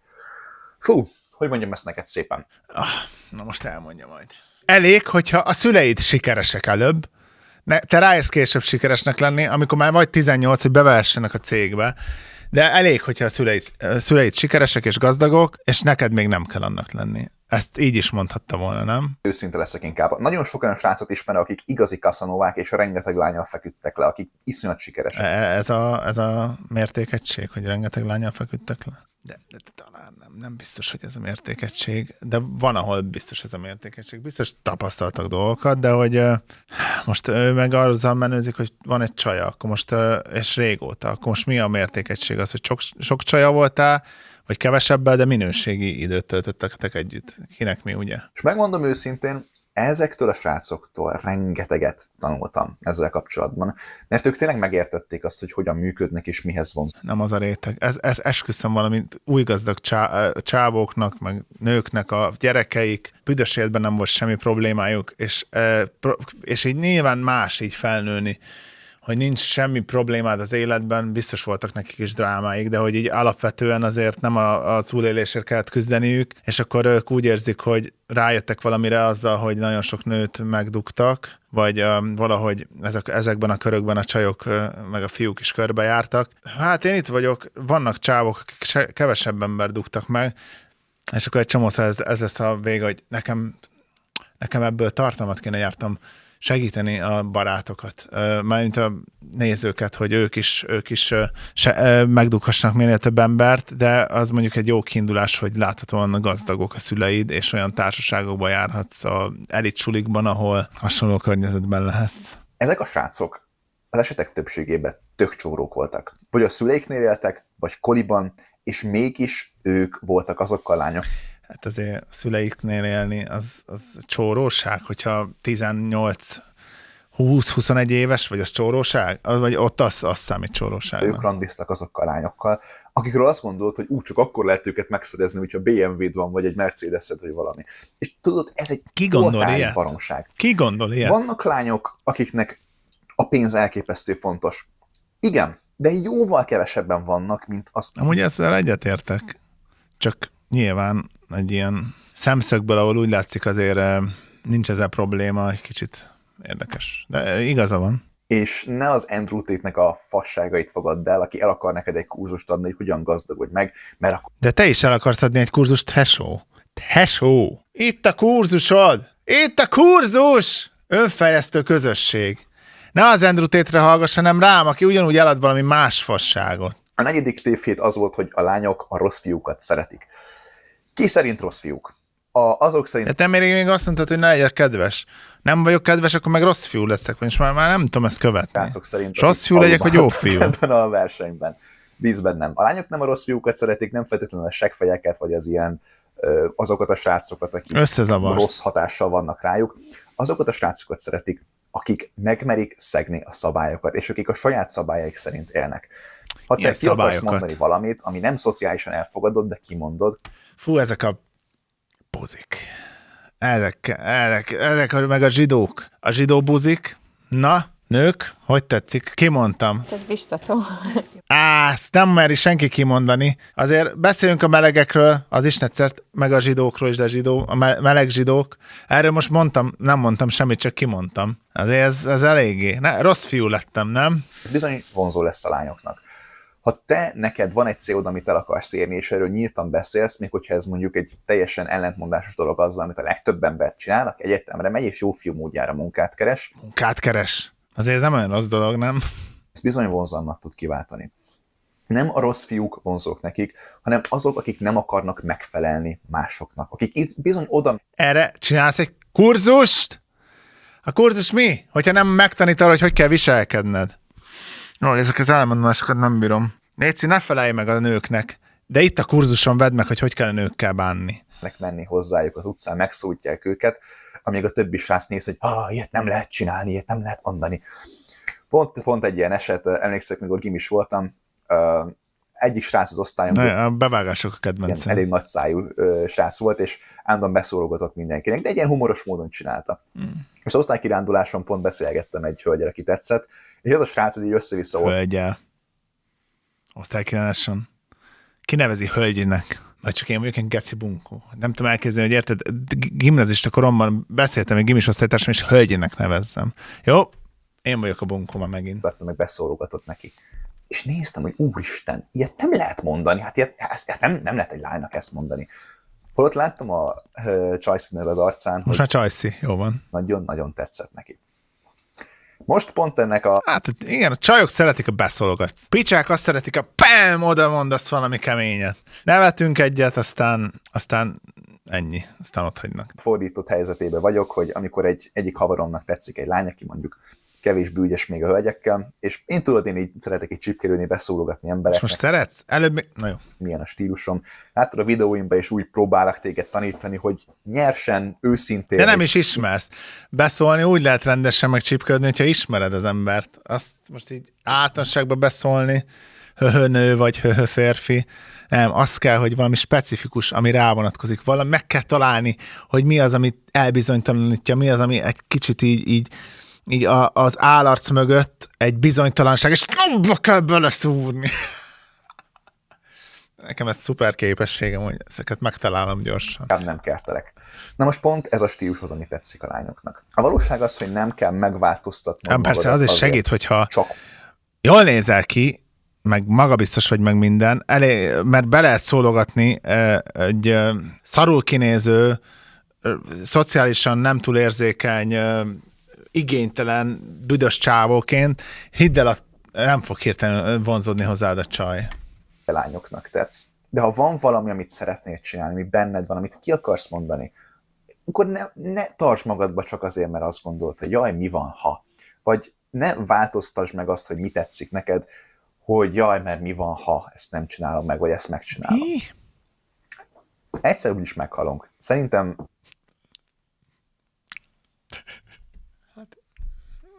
S3: Fú, hogy mondjam ezt neked szépen?
S1: Na most elmondja majd. Elég, hogyha a szüleid sikeresek előbb, te ráérsz később sikeresnek lenni, amikor már vagy 18, hogy bevehessenek a cégbe, de elég, hogyha a szüleid sikeresek és gazdagok, és neked még nem kell annak lenni. Ezt így is mondhatta volna, nem?
S3: Őszinte leszek inkább. Nagyon sok olyan srácot ismerek, akik igazi kaszanovák, és rengeteg lányal feküdtek le, akik iszonyat sikeresek.
S1: Ez a mértékegység, hogy rengeteg lányal feküdtek le? De talán nem biztos, hogy ez a mértékegység, de van, ahol biztos ez a mértékegység. Biztos tapasztaltak dolgokat, de hogy most ő meg azzal menőzik, hogy van egy csaja, akkor most, és régóta, akkor most mi a mértékegység? Az, hogy sok csaja voltál, vagy kevesebbel, de minőségi időt töltöttek együtt. Kinek mi, ugye?
S3: És megmondom őszintén, ezektől a srácoktól rengeteget tanultam ezzel kapcsolatban, mert ők tényleg megértették azt, hogy hogyan működnek és mihez vonz.
S1: Nem az a réteg. Ez esküszöm valamint új gazdag csávóknak, meg nőknek a gyerekeik, büdös életben nem volt semmi problémájuk, és így nyilván más így felnőni, hogy nincs semmi problémád az életben, biztos voltak nekik is drámáik, de hogy így alapvetően azért nem a túlélésért kellett küzdeniük, és akkor ők úgy érzik, hogy rájöttek valamire azzal, hogy nagyon sok nőt megdugtak, vagy valahogy ezekben a körökben a csajok meg a fiúk is körbejártak. Hát én itt vagyok, vannak csávok, akik kevesebb ember dugtak meg, és akkor egy csomószor ez lesz a vége, hogy nekem ebből tartalmat kéne jártam segíteni a barátokat, mármint a nézőket, hogy ők is megdughassanak minél több embert, de az mondjuk egy jó kiindulás, hogy láthatóan gazdagok a szüleid, és olyan társaságokban járhatsz a elit sulikban, ahol hasonló környezetben lehetsz.
S3: Ezek a srácok az esetek többségében tök csórók voltak. Vagy a szüleiknél éltek, vagy koliban, és mégis ők voltak azok a lányok.
S1: Hát azért a szüleiknél élni az csóróság, hogyha 18 20-21 éves, vagy az csóróság? Vagy ott az számít csóróságnak.
S3: Ők randiztak azokkal a lányokkal, akikről azt gondolod, hogy csak akkor lehet őket megszerezni, hogyha BMW-d van, vagy egy Mercedes-ed, vagy valami. És tudod, ez egy totális baromság.
S1: Ki gondol ilyet?
S3: Vannak lányok, akiknek a pénz elképesztő fontos. Igen, de jóval kevesebben vannak, mint azt.
S1: Amúgy ezzel egyetértek. Csak nyilván egy ilyen szemszögből, ahol úgy látszik azért nincs ezzel probléma, egy kicsit érdekes. De igaza van.
S3: És ne az Andrew Tate-nek a fasságait fogadd el, aki el akar neked egy kurzust adni, hogy hogyan gazdagodj meg, mert akkor...
S1: De te is el akarsz adni egy kurzust, tesó. Tesó! Itt a kurzusod! Itt a kurzus! Önfejlesztő közösség. Ne az Andrew Tate-re hallgass, hanem rám, aki ugyanúgy elad valami más fasságot.
S3: A 4. tévhit az volt, hogy a lányok a rossz fiúkat szeretik. Ki szerint rossz fiúk? Azok szerint...
S1: De te még azt mondtad, hogy ne legyek kedves. Nem vagyok kedves, akkor meg rossz fiú leszek, és már nem tudom ezt követni.
S3: Azok szerint...
S1: Rossz fiú legyek, vagy jó fiú?
S3: Ebben a versenyben. Díszben nem. A lányok nem a rossz fiúkat szeretik, nem feltétlenül a seggfejeket, vagy az ilyen azokat a srácokat, akik rossz hatással vannak rájuk. Azokat a srácokat szeretik, akik megmerik szegni a szabályokat, és akik a saját szabályaik szerint élnek. Ha te ki akarsz mondani valamit, ami nem szociálisan elfogadod, de kimondod.
S1: Fú, ezek a buzik. Ezek meg a zsidók. A zsidó buzik. Na, nők, hogy tetszik? Kimondtam.
S4: Ez biztató.
S1: Ezt nem meri senki kimondani. Azért beszéljünk a melegekről, az Isnetszert, meg a zsidókról is, de a meleg zsidók. Erről most nem mondtam semmit, csak kimondtam. Azért ez eléggé. Rossz fiú lettem, nem?
S3: Ez bizony vonzó lesz a lányoknak. Ha neked van egy célod, amit el akarsz érni, és erről nyíltan beszélsz, még hogyha ez mondjuk egy teljesen ellentmondásos dolog azzal, amit a legtöbb ember csinál, aki egyetemre megy, és jó fiú módjára munkát keres.
S1: Munkát keres. Azért ez nem olyan rossz dolog, nem?
S3: Ez bizony vonzalmat tud kiváltani. Nem a rossz fiúk vonzók nekik, hanem azok, akik nem akarnak megfelelni másoknak. Akik itt bizony oda...
S1: Erre csinálsz egy kurzust? A kurzus mi? Hogyha nem megtanítod, hogy kell viselkedned. No, ezek az elmondásokat nem bírom. Léci, ne felelj meg a nőknek, de itt a kurzuson vedd meg, hogy kell a nőkkel bánni.
S3: Menni hozzájuk az utcán, megszólítják őket, amíg a többi srác néz, hogy ilyet nem lehet csinálni, ilyet nem lehet mondani. Pont egy ilyen eset, emlékszek, mikor gimis voltam, egyik srác az osztályomban.
S1: A bevágások a kedvencem.
S3: Elég nagy szájú srác volt, és állandóan beszólogatott mindenkinek, de egy ilyen humoros módon csinálta. És az osztálykiránduláson pont beszélgettem egy hölgyel, aki tetszett, és ez a srác így össze-vissza volt.
S1: Hölgyel. Osztálykiránduláson. Ki nevezi hölgynek? Vagy csak én vagyok egy geci bunkó. Nem tudom elképzelni, hogy érted, gimnazista koromban beszéltem egy gimis osztálytársam, és hölgyének nevezzem. Jó, én vagyok a bunkó már megint.
S3: Vettem, meg beszólogatott neki. És néztem, hogy úristen, ilyet nem lehet mondani, hát ilyet nem lehet egy lánynak ezt mondani. Holott láttam a Csajszinek az arcán,
S1: most már Csajszi, jó van.
S3: Nagyon-nagyon tetszett neki. Most pont ennek a...
S1: Hát igen, a csajok szeretik a beszólogat. Picsák azt szeretik a PAM, oda mondasz valami keményet. Nevetünk egyet, aztán ennyi, aztán ott hagynak.
S3: Fordított helyzetében vagyok, hogy amikor egyik haveromnak tetszik egy lány, aki mondjuk kevésbé ügyes még a hölgyekkel, és én így szeretek egy csipkerülni, beszólogatni embereknek.
S1: És most szeretsz? Előbb na jó.
S3: Milyen a stílusom. Látod a videóimban, és úgy próbálok téged tanítani, hogy nyersen, őszintén.
S1: De nem is ismersz. Beszólni úgy lehet rendesen meg csipködni, hogyha ismered az embert. Azt most így általánosságban beszólni, nő vagy férfi. Nem, az kell, hogy valami specifikus, ami rávonatkozik. Valami meg kell találni, hogy mi az, amit elbizonytalanítja, mi az, ami egy kicsit így az állarc mögött egy bizonytalanság, és abba kell beleszúrni. Nekem ez szuper képességem, hogy ezeket megtalálom gyorsan.
S3: Nem kertelek. Na most pont ez a stílushoz, ami tetszik a lányoknak. A valóság az, hogy nem kell megváltoztatni.
S1: Persze az is segít, hogyha
S3: csak
S1: jól nézel ki, meg magabiztos vagy meg minden, mert be lehet szólogatni egy szarul kinéző, szociálisan nem túl érzékeny, igénytelen, büdös csávóként, hidd el, nem fog hirtelen vonzódni hozzád a csaj.
S3: A lányoknak tetsz. De ha van valami, amit szeretnél csinálni, ami benned van, amit ki akarsz mondani, akkor ne tarts magadba csak azért, mert azt gondolod, hogy jaj, mi van, ha. Vagy ne változtasd meg azt, hogy mi tetszik neked, hogy jaj, mert mi van, ha ezt nem csinálom meg, vagy ezt megcsinálom.
S1: Mi?
S3: Egyszer úgyis meghalunk. Szerintem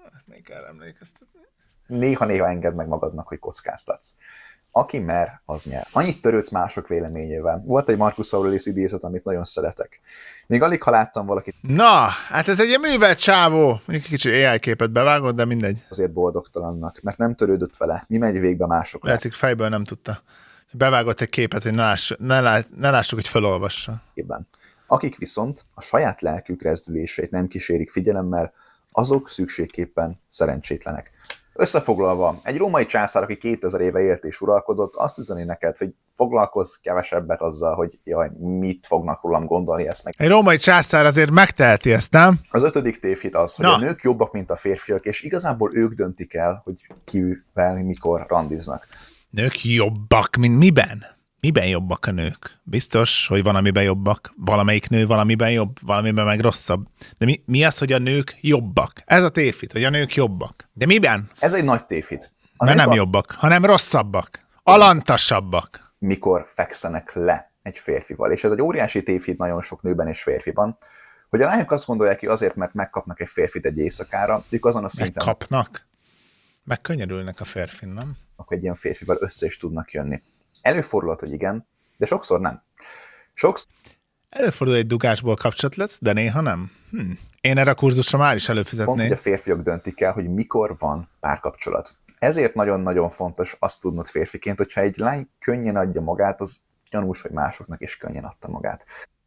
S1: szeretnék erre emlékeztetni.
S3: Néha-néha engedd meg magadnak, hogy kockáztatsz. Aki mer, az nyer. Annyit törődsz mások véleményével. Volt egy Marcus Aurelius idézet, amit nagyon szeretek. Még alig, ha láttam valakit,
S1: Na, hát ez egy ilyen művelt csávó. Mondjuk kicsit AI képet bevágott, de mindegy.
S3: azért boldogtalannak, mert nem törődött vele. Mi megy végbe másokra?
S1: Látszik, fejből nem tudta. Bevágott egy képet, hogy ne lássuk, hogy felolvassa.
S3: Akik viszont a saját lelkük rezdüléseit nem kísérik figyelemmel, azok szükségképpen szerencsétlenek. Összefoglalva, egy római császár, aki 2000 éve élt és uralkodott, azt üzeni neked, hogy foglalkozz kevesebbet azzal, hogy jaj, mit fognak rólam gondolni, ezt meg.
S1: Egy római császár azért megteheti ezt, nem?
S3: Az 5. tévhit az, hogy a nők jobbak, mint a férfiak, és igazából ők döntik el, hogy kivel, mikor randiznak.
S1: Nők jobbak, mint miben? Miben jobbak a nők? Biztos, hogy van, amiben jobbak. Valamelyik nő valamiben jobb, valamiben meg rosszabb. De mi az, hogy a nők jobbak? Ez a tévhit, hogy a nők jobbak. De miben?
S3: Ez egy nagy tévhit.
S1: Mert nem jobbak, hanem rosszabbak. Alantasabbak.
S3: Mikor fekszenek le egy férfival. És ez egy óriási tévhit nagyon sok nőben és férfiban, hogy a lányok azt gondolják, hogy azért, mert megkapnak egy férfit egy éjszakára, ők azon a szinten...
S1: Megkapnak? Megkönnyörülnek a férfin, nem?
S3: Akkor egy ilyen férfival össze is tudnak jönni. Előfordulhat, hogy igen, de sokszor nem.
S1: Előfordul egy dugásból kapcsolat lesz, de néha nem. Én erre a kurzusra már is
S3: Pont,
S1: előfizetnék.
S3: hogy a férfiak döntik el, hogy mikor van párkapcsolat. Ezért nagyon-nagyon fontos azt tudnod férfiként, hogyha egy lány könnyen adja magát, az gyanús, hogy másoknak is könnyen adta magát.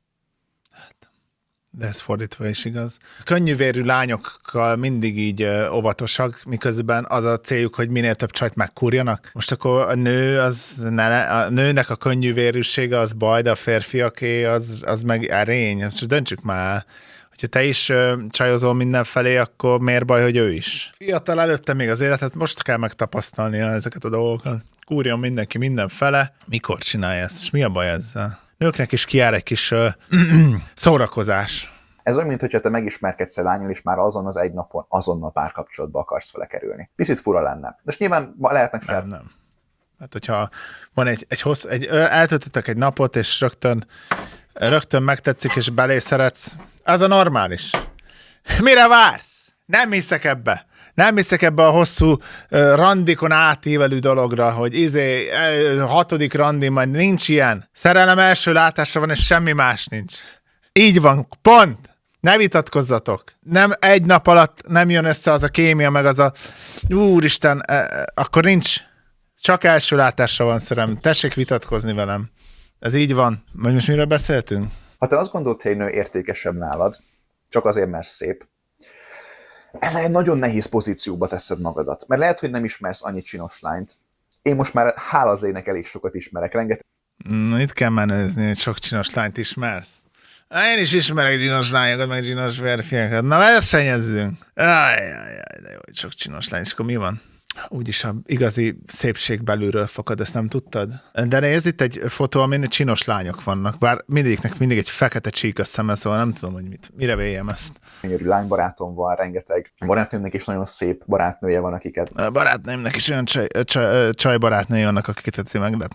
S1: De ez fordítva is igaz. Könnyűvérű lányokkal mindig így óvatosak, miközben az a céljuk, hogy minél több csajt megkurjanak. Most akkor a nő, a nőnek a könnyűvérűsége az baj, de a férfiaké az meg erény. Ezt csak döntsük már. Hogyha te is csajozol mindenfelé, akkor miért baj, hogy ő is? Fiatal előtte még az életet, most kell megtapasztalnia ezeket a dolgokat. Kúrjon mindenki mindenfele. Mikor csinálja ezt? És mi a baj ezzel? Nőknek is kijár egy kis szórakozás.
S3: Ez olyan, mintha te megismerkedsz egy lányon, és már azon az egy napon azonnal párkapcsolatba akarsz vele kerülni. Picit fura lenne. De nyilván lehetnek saját...
S1: Nem. Hát, hogyha van eltöltöttek egy napot, és rögtön megtetszik, és belé szeretsz, az a normális. Mire vársz? Nem hiszek ebbe. Nem hiszek ebbe a hosszú randikon átívelő dologra, hogy 6. randi, majd nincs ilyen. Szerelem első látásra van, és semmi más nincs. Így van, pont. Ne vitatkozzatok. Nem egy nap alatt nem jön össze az a kémia, meg az a úristen, akkor nincs. Csak első látásra van szerelem. Tessék vitatkozni velem. Ez így van. Vagy most miről beszéltünk?
S3: Ha te azt gondolod, hogy egy nő értékesebb nálad, csak azért, mert szép, ezzel egy nagyon nehéz pozícióba teszed magadat. Mert lehet, hogy nem ismersz annyi csinos lányt. Én most már hála az ének elég sokat ismerek, rengeteg.
S1: Itt kell menőzni, hogy sok csinos lányt ismersz. Én is ismerek csinos lányokat, meg csinos férfiakat. Na, versenyezzünk! Ajj, de jó, hogy sok csinos lány. És akkor mi van? Úgyis a igazi szépség belülről fakad, ezt nem tudtad? De nézd, itt egy fotó, amin csinos lányok vannak, bár mindegyiknek mindig egy fekete csík a szeme, szóval nem tudom, hogy mire véljem ezt.
S3: Gyönyörű lánybarátom van, rengeteg. Barátnőmnek is nagyon szép barátnője van, akiket...
S1: A barátnőmnek is olyan csaj barátnője vannak, akiket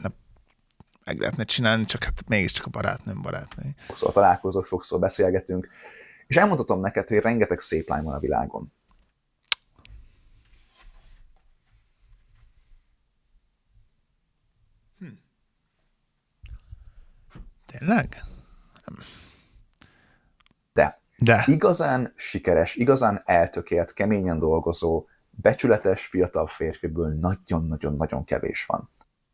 S1: meg lehetne csinálni, csak hát mégiscsak a barátnőm barátnői.
S3: Sokszor találkozok, sokszor beszélgetünk, és elmondhatom neked, hogy rengeteg szép lány van a világon.
S1: Tényleg?
S3: De igazán sikeres, igazán eltökélt, keményen dolgozó, becsületes fiatal férfiből nagyon-nagyon-nagyon kevés van.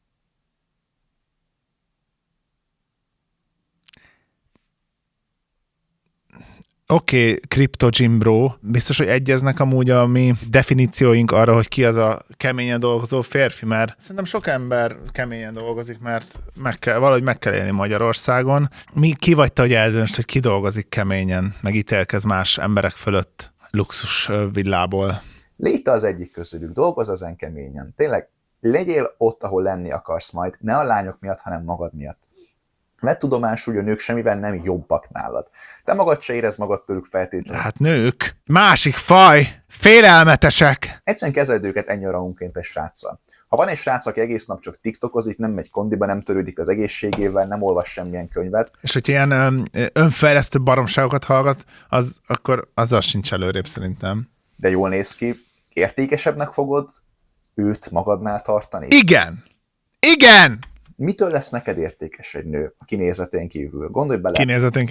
S1: Oké, Crypto Jim Bro, biztos, hogy egyeznek amúgy a mi definícióink arra, hogy ki az a keményen dolgozó férfi, mert szerintem sok ember keményen dolgozik, mert valahogy meg kell élni Magyarországon. Ki vagy te, hogy eldöntsd, hogy ki dolgozik keményen, meg ítélkez más emberek fölött luxus villából?
S3: Léte az egyik közülük, dolgozz ezen keményen. Tényleg, legyél ott, ahol lenni akarsz majd, ne a lányok miatt, hanem magad miatt. Vedd tudomásul, hogy a nők semmivel nem jobbak nálad. Te magad se érezd magad tőlük feltétlenül.
S1: Hát nők, másik faj, félelmetesek.
S3: Egyszerűen kezeld őket ennyi rangunként egy sráccal. Ha van egy srác, aki egész nap csak tiktokozik, nem megy kondiba, nem törődik az egészségével, nem olvas semmilyen könyvet.
S1: És hogy ilyen önfejlesztő baromságokat hallgat, akkor azzal sincs előrébb szerintem.
S3: De jól néz ki, értékesebbnek fogod őt magadnál tartani?
S1: Igen! Igen!
S3: Mitől lesz neked értékes egy nő a kinézetén kívül? Gondolj bele.
S1: Kinézetünk.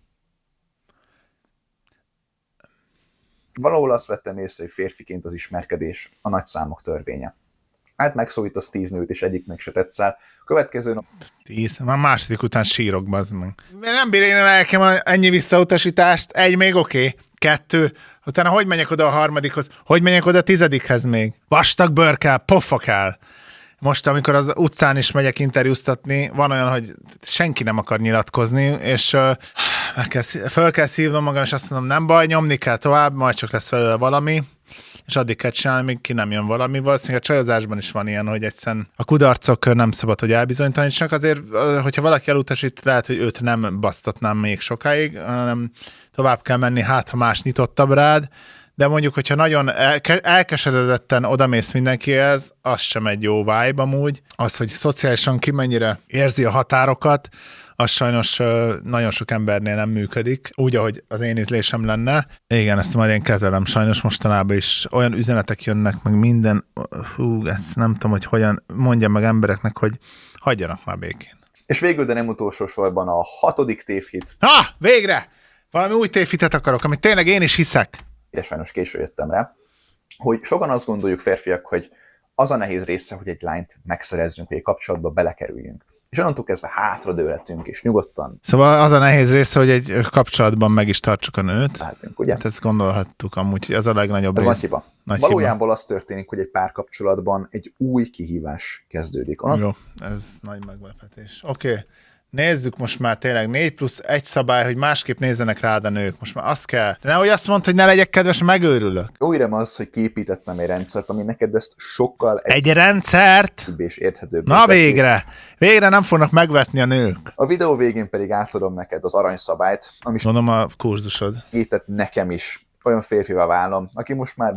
S3: Valahol azt vettem észre, hogy férfiként az ismerkedés a nagy számok törvénye. Hát megszólítasz 10 nőt, és egyiknek se tetszel. A következő nap
S1: 10. Már második után sírok, bazd meg. Nem bír én nekem ennyi visszautasítást. 1 még oké. 2. Utána hogy menjek oda a harmadikhoz? Hogy menjek oda a 10-hez még? Vastag bőr kell, pofa kell. Most, amikor az utcán is megyek interjúztatni, van olyan, hogy senki nem akar nyilatkozni, és föl kell szívnom magam, és azt mondom, nem baj, nyomni kell tovább, majd csak lesz belőle valami, és addig kell csinálni, míg ki nem jön valami. Valószínűleg a csajozásban is van ilyen, hogy egyszerűen a kudarcok nem szabad, hogy elbizonytalanítsanak. Azért, hogyha valaki elutasít, lehet, hogy őt nem basztatnám még sokáig, hanem tovább kell menni, hát ha más nyitottabb rád. De mondjuk, hogyha nagyon elkeseredetten odamész mindenkihez, az sem egy jó vibe amúgy. Az, hogy szociálisan ki mennyire érzi a határokat, az sajnos nagyon sok embernél nem működik, úgy, ahogy az én ízlésem lenne. Igen, ezt majd én kezelem sajnos mostanában is. Olyan üzenetek jönnek, meg minden, ezt nem tudom, hogy hogyan mondjam meg embereknek, hogy hagyjanak már békén.
S3: És végül, de nem utolsó sorban a 6. tévhit.
S1: Végre! Valami új tévhitet akarok, amit tényleg én is hiszek.
S3: Ide sajnos késő jöttem rá, hogy sokan azt gondoljuk férfiak, hogy az a nehéz része, hogy egy lányt megszerezzünk, hogy egy kapcsolatba belekerüljünk. És onnantól kezdve hátradőlhetünk, és nyugodtan.
S1: Szóval az a nehéz része, hogy egy kapcsolatban meg is tartsuk a nőt.
S3: Lehetünk, ugye?
S1: Hát ezt gondolhattuk amúgy, hogy ez a legnagyobb
S3: Ez
S1: rész.
S3: nagy hiba.
S1: Nagy
S3: Valójában az történik, hogy egy párkapcsolatban egy új kihívás kezdődik.
S1: Jó, ez nagy meglepetés. Oké. Nézzük most már tényleg 4+1 szabály, hogy másképp nézzenek rád a nők. Most már azt kell. De nehogy azt mondd, hogy ne legyek kedves, megőrülök.
S3: Jó írem az, hogy kiépítettem egy rendszert, ami neked ezt sokkal
S1: Egy rendszert?
S3: és érthetőbb.
S1: Na végre! Végre nem fognak megvetni a nők.
S3: A videó végén pedig átadom neked az aranyszabályt, ami
S1: Mondom a kurzusod.
S3: segített nekem is. Olyan férfival válom, aki most már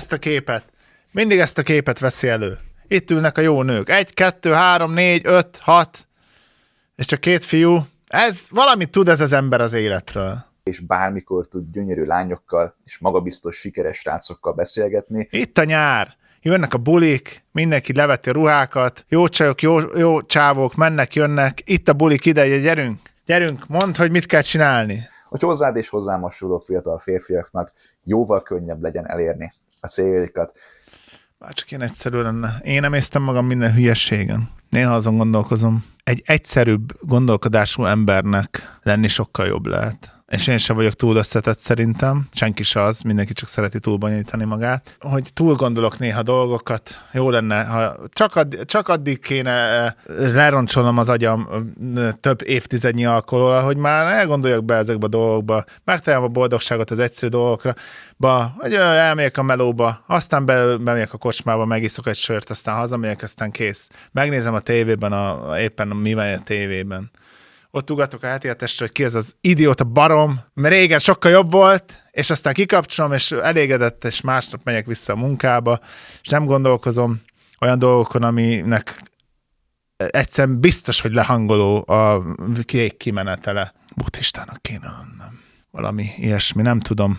S1: Mindig ezt a képet veszi elő. Itt ülnek a jó nők. 1, 2, 3, 4, 5, 6, és csak 2 fiú. Ez valamit tud ez az ember az életről.
S3: és bármikor tud gyönyörű lányokkal és magabiztos, sikeres srácokkal beszélgetni.
S1: Itt a nyár. Jönnek a bulik, mindenki leveti a ruhákat, jó csajok, jó csávók, mennek, jönnek. Itt a bulik ideje, gyerünk, mondd, hogy mit kell csinálni.
S3: Hogy hozzád és hozzám hasonló fiatal férfiaknak jóval könnyebb legyen elérni a céljaikat.
S1: Már csak én egyszerű lenne. Én nem észtem magam minden hülyességen. Néha azon gondolkozom. Egy egyszerűbb gondolkodású embernek lenni sokkal jobb lehet. És én sem vagyok túl összetett szerintem. Senki se az, mindenki csak szereti túlbonyolítani magát. Hogy túl gondolok néha dolgokat, jó lenne, ha csak addig kéne leroncsolnom az agyam több évtizednyi alkoholra, hogy már elgondoljak be ezekbe a dolgokba, megtalálom a boldogságot az egyszerű dolgokra, hogy elmegyek a melóba, aztán bemegyek a kocsmába, megiszok egy sört, aztán hazamegyek, aztán kész. Megnézem a tévében, éppen mi van a tévében. Ott ugatok a heti hetesre, hogy ki ez az idióta barom, mert régen sokkal jobb volt, és aztán kikapcsolom, és elégedett, és másnap megyek vissza a munkába, és nem gondolkozom olyan dolgokon, aminek egyszerűen biztos, hogy lehangoló a kimenetele. Buddhistának kéne lennem. Valami ilyesmi, nem tudom.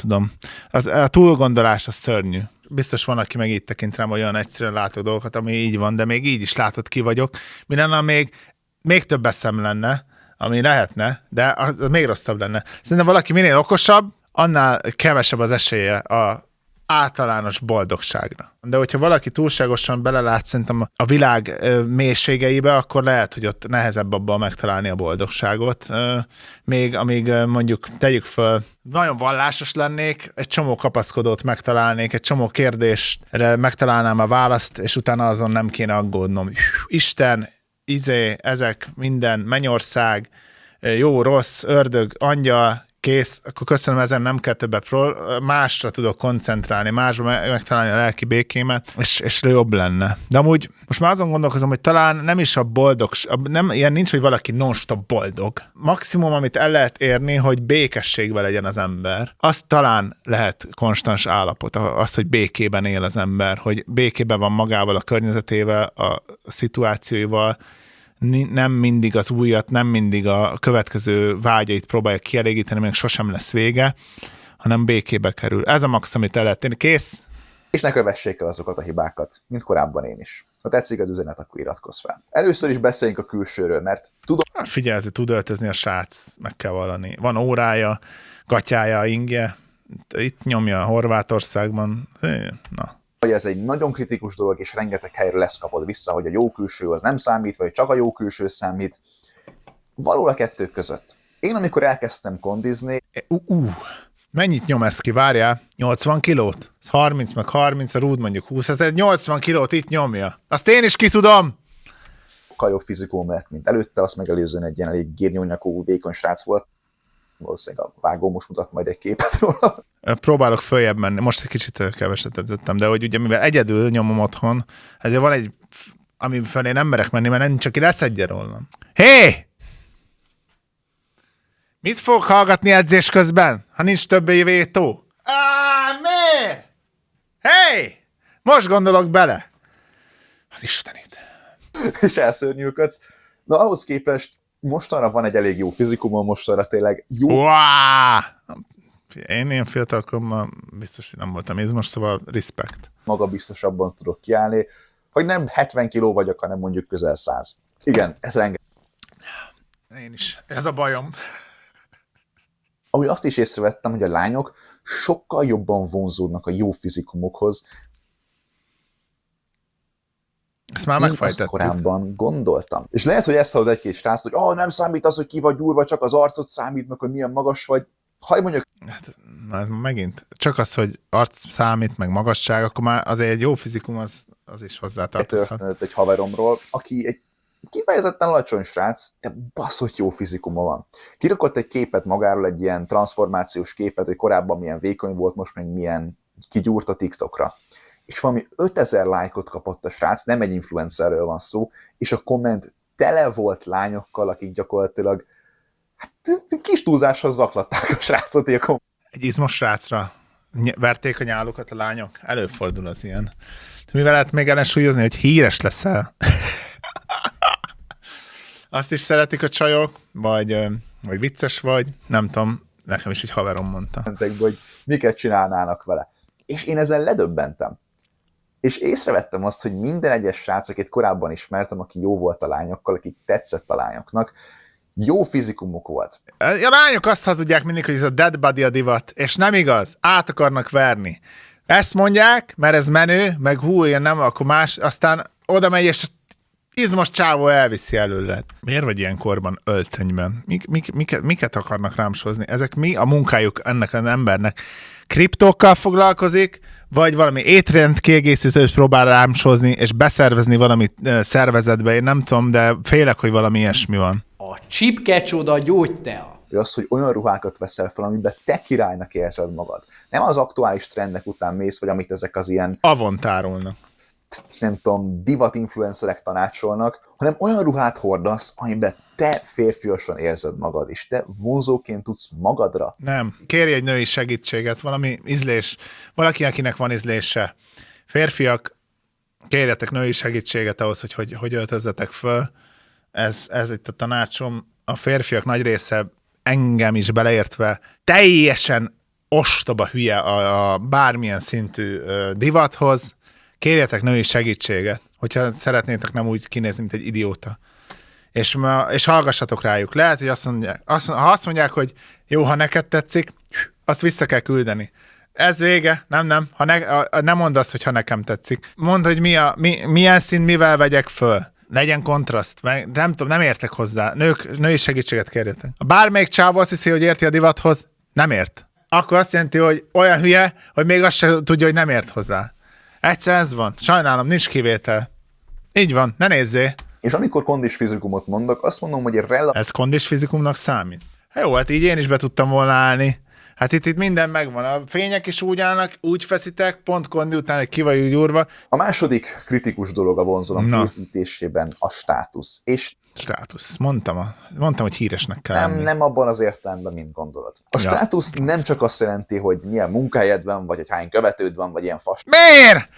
S1: A túlgondolás az szörnyű. Biztos van, aki meg így tekint rám, olyan egyszerűen látok dolgokat, ami így van, de még így is látod, ki vagyok. Minden még több eszem lenne, ami lehetne, de az még rosszabb lenne. Szerintem valaki minél okosabb, annál kevesebb az esélye a általános boldogságra. De hogyha valaki túlságosan belelát szerintem a világ mélységeibe, akkor lehet, hogy ott nehezebb abban megtalálni a boldogságot. Még amíg mondjuk tegyük föl, nagyon vallásos lennék, egy csomó kapaszkodót megtalálnék, egy csomó kérdésre megtalálnám a választ, és utána azon nem kéne aggódnom. Isten, ezek minden, mennyország, jó, rossz, ördög, angyal, kész, akkor köszönöm, ezen nem kell többet, másra tudok koncentrálni, másra megtalálni a lelki békémet, és jobb lenne. De amúgy most már azon gondolkozom, hogy talán nem is a boldog, nem, ilyen nincs, hogy valaki non-stop boldog. Maximum, amit el lehet érni, hogy békességben legyen az ember. Az talán lehet konstans állapot, az, hogy békében él az ember, hogy békében van magával, a környezetével, a szituációival, nem mindig az újat, nem mindig a következő vágyait próbálja kielégíteni, még sosem lesz vége, hanem békébe kerül. Ez a max, amit el lehet tenni. Kész?
S3: és ne kövessék el azokat a hibákat, mint korábban én is. Ha tetszik az üzenet, akkor iratkozz fel. Először is beszéljünk a külsőről, mert tudom,
S1: Hát figyelj, azért tud öltözni a srác, meg kell vallani. Van órája, gatyája, ingje, itt nyomja Horvátországban. Na.
S3: hogy ez egy nagyon kritikus dolog, és rengeteg helyre lesz kapod vissza, hogy a jó külső az nem számít, vagy csak a jó külső számít. Való a kettő között. Én amikor elkezdtem kondizni,
S1: Mennyit nyom ez ki, várjál? 80 kilót? 30 meg 30, a rúd mondjuk 20, ez egy 80 kilót itt nyomja. Azt én is ki tudom!
S3: sokkal jobb fizikum lett, mint előtte, azt megelőzően egy ilyen elég gírnyónyakú, vékony srác volt. Valószínűleg a vágó most mutat majd egy képet róla.
S1: Próbálok följebb menni, most egy kicsit keveset edzettem, de hogy ugye mivel egyedül nyomom otthon, ezért van egy, ami felé nem merek menni, mert nincs, aki leszedje rólam. Hé! Mit fogok hallgatni edzés közben, ha nincs többé vétó? Mi? Hé! Most gondolok bele. Az Istenit.
S3: És elszörnyűködsz. Na, ahhoz képest mostanra van egy elég jó fizikumon, mostanra tényleg jó.
S1: Wow! Én ilyen fiatalkoromban biztos, hogy nem voltam izmos, szóval respect.
S3: Magabiztosabban tudok kiállni, hogy nem 70 kiló vagyok, hanem mondjuk közel 100. Igen, ez rengeteg.
S1: Én is. Ez a bajom.
S3: Ahogy azt is észrevettem, hogy a lányok sokkal jobban vonzódnak a jó fizikumokhoz,
S1: Ezt már
S3: én azt
S1: megfejtettük.
S3: korábban gondoltam. És lehet, hogy ezt hallod egy-két srác, hogy nem számít az, hogy ki vagy gyúrva, csak az arcot számít, meg hogy milyen magas vagy. Ha mondjuk
S1: Hát, na, ez megint. Csak az, hogy arc számít, meg magasság, akkor már azért egy jó fizikum az is
S3: egy
S1: hozzátartozhat.
S3: történet egy haveromról, aki egy kifejezetten alacsony srác, de baszott jó fizikuma van. Kirakott egy képet magáról, egy ilyen transformációs képet, hogy korábban milyen vékony volt, most meg milyen kigyúrt a TikTokra. És valami 5000 lájkot kapott a srác, nem egy influencerről van szó, és a komment tele volt lányokkal, akik gyakorlatilag kis túlzással zaklatták a srácot.
S1: Egy izmos srácra verték a nyálukat a lányok. Előfordul az ilyen. Mivel lehet még ellensúlyozni, hogy híres leszel? Azt is szeretik a csajok, vagy vicces vagy, nem tudom, nekem is egy haverom mondta.
S3: Hogy miket csinálnának vele. És én ezzel ledöbbentem. És észrevettem azt, hogy minden egyes srác, akit korábban ismertem, aki jó volt a lányokkal, akik tetszett a lányoknak, jó fizikumuk volt.
S1: A lányok azt hazudják mindig, hogy ez a dead body a divat, és nem igaz, át akarnak verni. Ezt mondják, mert ez menő, meg ilyen nem, akkor más, aztán oda megy, és izmos csávó elviszi előled. Miért vagy ilyen korban öltönyben? Miket akarnak rám sózni? Ezek mi a munkájuk ennek az embernek? Kriptókkal foglalkozik, vagy valami étrend kiegészítőt próbál rám sózni, és beszervezni valami szervezetbe, én nem tudom, de félek, hogy valami ilyesmi van.
S2: A csipkecsoda gyógytea.
S3: Az, hogy olyan ruhákat veszel fel, amiben te királynak érzed magad. Nem az aktuális trendek után mész, vagy amit ezek az ilyen,
S1: Avontárolnak.
S3: nem tudom, divat influencerek tanácsolnak, hanem olyan ruhát hordasz, amiben te férfiasan érzed magad, és te vonzóként tudsz magadra.
S1: Nem. Kérj egy női segítséget, valami ízlés, valaki, akinek van ízlése. Férfiak, kérjetek női segítséget ahhoz, hogy öltözzetek föl. Ez itt a tanácsom. A férfiak nagy része, engem is beleértve, teljesen ostoba hülye a bármilyen szintű divathoz. Kérjetek női segítséget, hogyha szeretnétek nem úgy kinézni, mint egy idióta. És hallgassatok rájuk. Lehet, hogy ha azt mondják, hogy jó, ha neked tetszik, azt vissza kell küldeni. Ez vége, nem. Nem mondd azt, hogy ha nekem tetszik. Mondd, hogy milyen szín, mivel vegyek föl. Legyen kontraszt. Nem tudom, nem értek hozzá. Női segítséget kérjetek. Ha bármelyik csávó azt hiszi, hogy érti a divathoz, nem ért. Akkor azt jelenti, hogy olyan hülye, hogy még azt sem tudja, hogy nem ért hozzá. Egyszer ez van. Sajnálom, nincs kivétel. Így van, ne nézzél.
S3: És amikor kondis fizikumot mondok, azt mondom, hogy
S1: Ez kondis fizikumnak számít. Hát jó, hát így én is be tudtam volna állni. Hát itt minden megvan. A fények is úgy állnak, úgy feszitek, pont kondi után, hogy ki vagy gyúrva.
S3: A második kritikus dolog a vonzalom kiépítésében a státusz. És
S1: Státusz. Mondtam, hogy híresnek kell lenni.
S3: nem abban az értelemben, mint gondolod. A státusz nem csak azt jelenti, hogy milyen munkahelyed van, vagy hogy hány követőd van, vagy ilyen fas.
S1: Miért?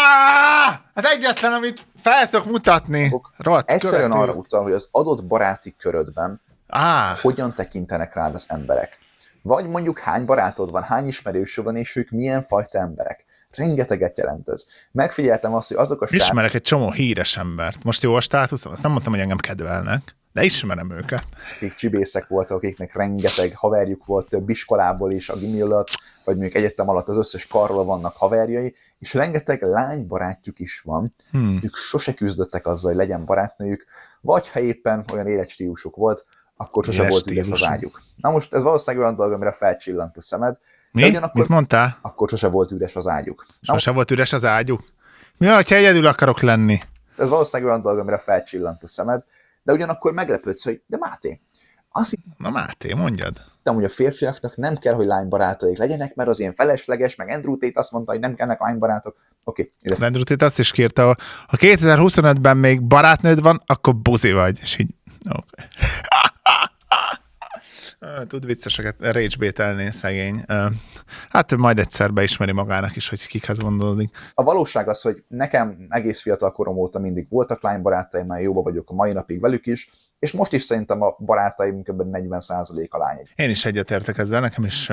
S1: Az egyetlen, amit fel tudok mutatni.
S3: Egyszerűen arra utal, hogy az adott baráti körödben hogyan tekintenek rád az emberek. Vagy mondjuk hány barátod van, hány ismerősöd van, és ők milyen fajta emberek. Rengeteget jelent ez. Megfigyeltem azt, hogy azok a srácok...
S1: Ismerek egy csomó híres embert. Most jó a státuszom? Azt nem mondtam, hogy engem kedvelnek, de ismerem őket.
S3: Akik csibészek voltak, akiknek rengeteg haverjuk volt, több iskolából is, a gimi alatt, vagy mondjuk egyetem alatt az összes karról vannak haverjai, és rengeteg lánybarátjuk is van. Ők sose küzdöttek azzal, hogy legyen barátnőjük, vagy ha éppen olyan életstílusuk volt, akkor sose volt üres az ágyuk. Na most ez valószínűleg olyan dolog, amire felcsillant a szemed.
S1: Mi? Mit mondtál?
S3: Akkor sose volt üres az ágyuk.
S1: Sose volt üres az ágyuk? Mi, ha egyedül akarok lenni?
S3: Ez valószínűleg olyan dolog, amire felcsillant a szemed, de ugyanakkor meglepődsz, hogy de Máté, azt
S1: Na Máté, mondjad.
S3: hittem, hogy a férfiaknak nem kell, hogy lánybarátaik legyenek, mert az ilyen felesleges, meg Andrew Tate azt mondta, hogy nem kellnek lánybarátok. Oké.
S1: Andrew Tate azt is kírta, ha 2025-ben még barátnőd van, akkor buzi vagy. És így, oké. Tud vicceseket rage-bételni szegény. Hát majd egyszer beismeri magának is, hogy kikhez gondolódik.
S3: A valóság az, hogy nekem egész fiatal korom óta mindig voltak lánybarátaim, már jóba vagyok a mai napig velük is, és most is szerintem a barátaim kb. 40% a lány.
S1: Én is egyetértek ezzel, nekem is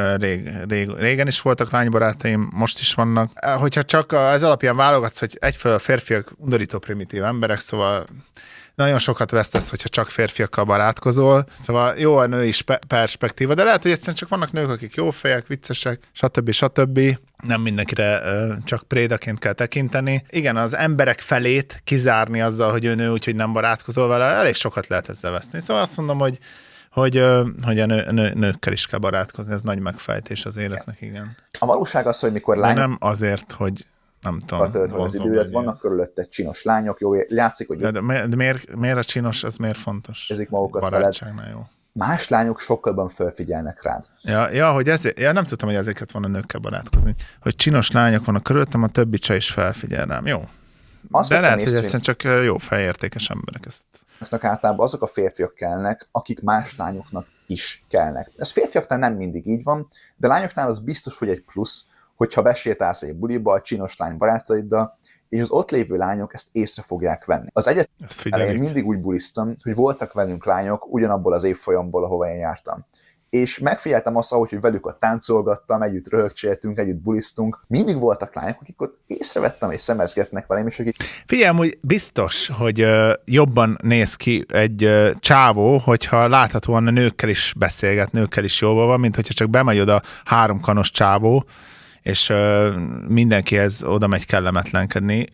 S1: régen is voltak lánybarátaim, most is vannak. Hogyha csak ez alapján válogatsz, hogy egyfelől a férfiak undorító primitív emberek, szóval nagyon sokat vesztesz, hogyha csak férfiakkal barátkozol. Szóval jó a női perspektíva, de lehet, hogy egyszerűen csak vannak nők, akik jó fejek, viccesek, stb. Nem mindenkire csak prédaként kell tekinteni. Igen, az emberek felét kizárni azzal, hogy ő nő, úgyhogy nem barátkozol vele, elég sokat lehet ezzel veszni. Szóval azt mondom, hogy a nőkkel is kell barátkozni, ez nagy megfejtés az életnek, igen.
S3: A valóság az, hogy mikor
S1: lányok... De nem azért, hogy nem tudom.
S3: Töltve az időt, vannak körülötte csinos lányok, jó, látszik, hogy...
S1: De miért a csinos, az miért fontos?
S3: Ezik magukat
S1: veled. Jó.
S3: Más lányok sokkal felfigyelnek rád.
S1: Ja, hogy ezért, nem tudtam, hogy ezeket van a nőkkel barátkozni. Hogy csinos lányok vannak körülöttem, a többi csaj is felfigyel rám. Jó. De lehet, hogy egyszerűen csak jó fejértékes emberek ezt.
S3: Általában azok a férfiak kellnek, akik más lányoknak is kellnek. Ez férfiaknál nem mindig így van, de lányoknál az biztos, hogy egy plusz, hogyha besétálsz egy buliba a csinos lány barátaiddal, és az ott lévő lányok ezt észre fogják venni. Az egyetem mindig úgy buliztam, hogy voltak velünk lányok ugyanabból az évfolyamból, ahova én jártam. És megfigyeltem azt, ahogy velük ott táncolgattam, együtt röhögcséltünk, együtt buliztunk. Mindig voltak lányok, akik ott észrevettem és szemezgetnek velem, és akik...
S1: Figyelj, hogy biztos, hogy jobban néz ki egy csávó, hogyha láthatóan a nőkkel is beszélget, nőkkel is jobban van, mint hogyha csak bemegy oda 3 kanos csávó, és mindenkihez oda megy kellemetlenkedni.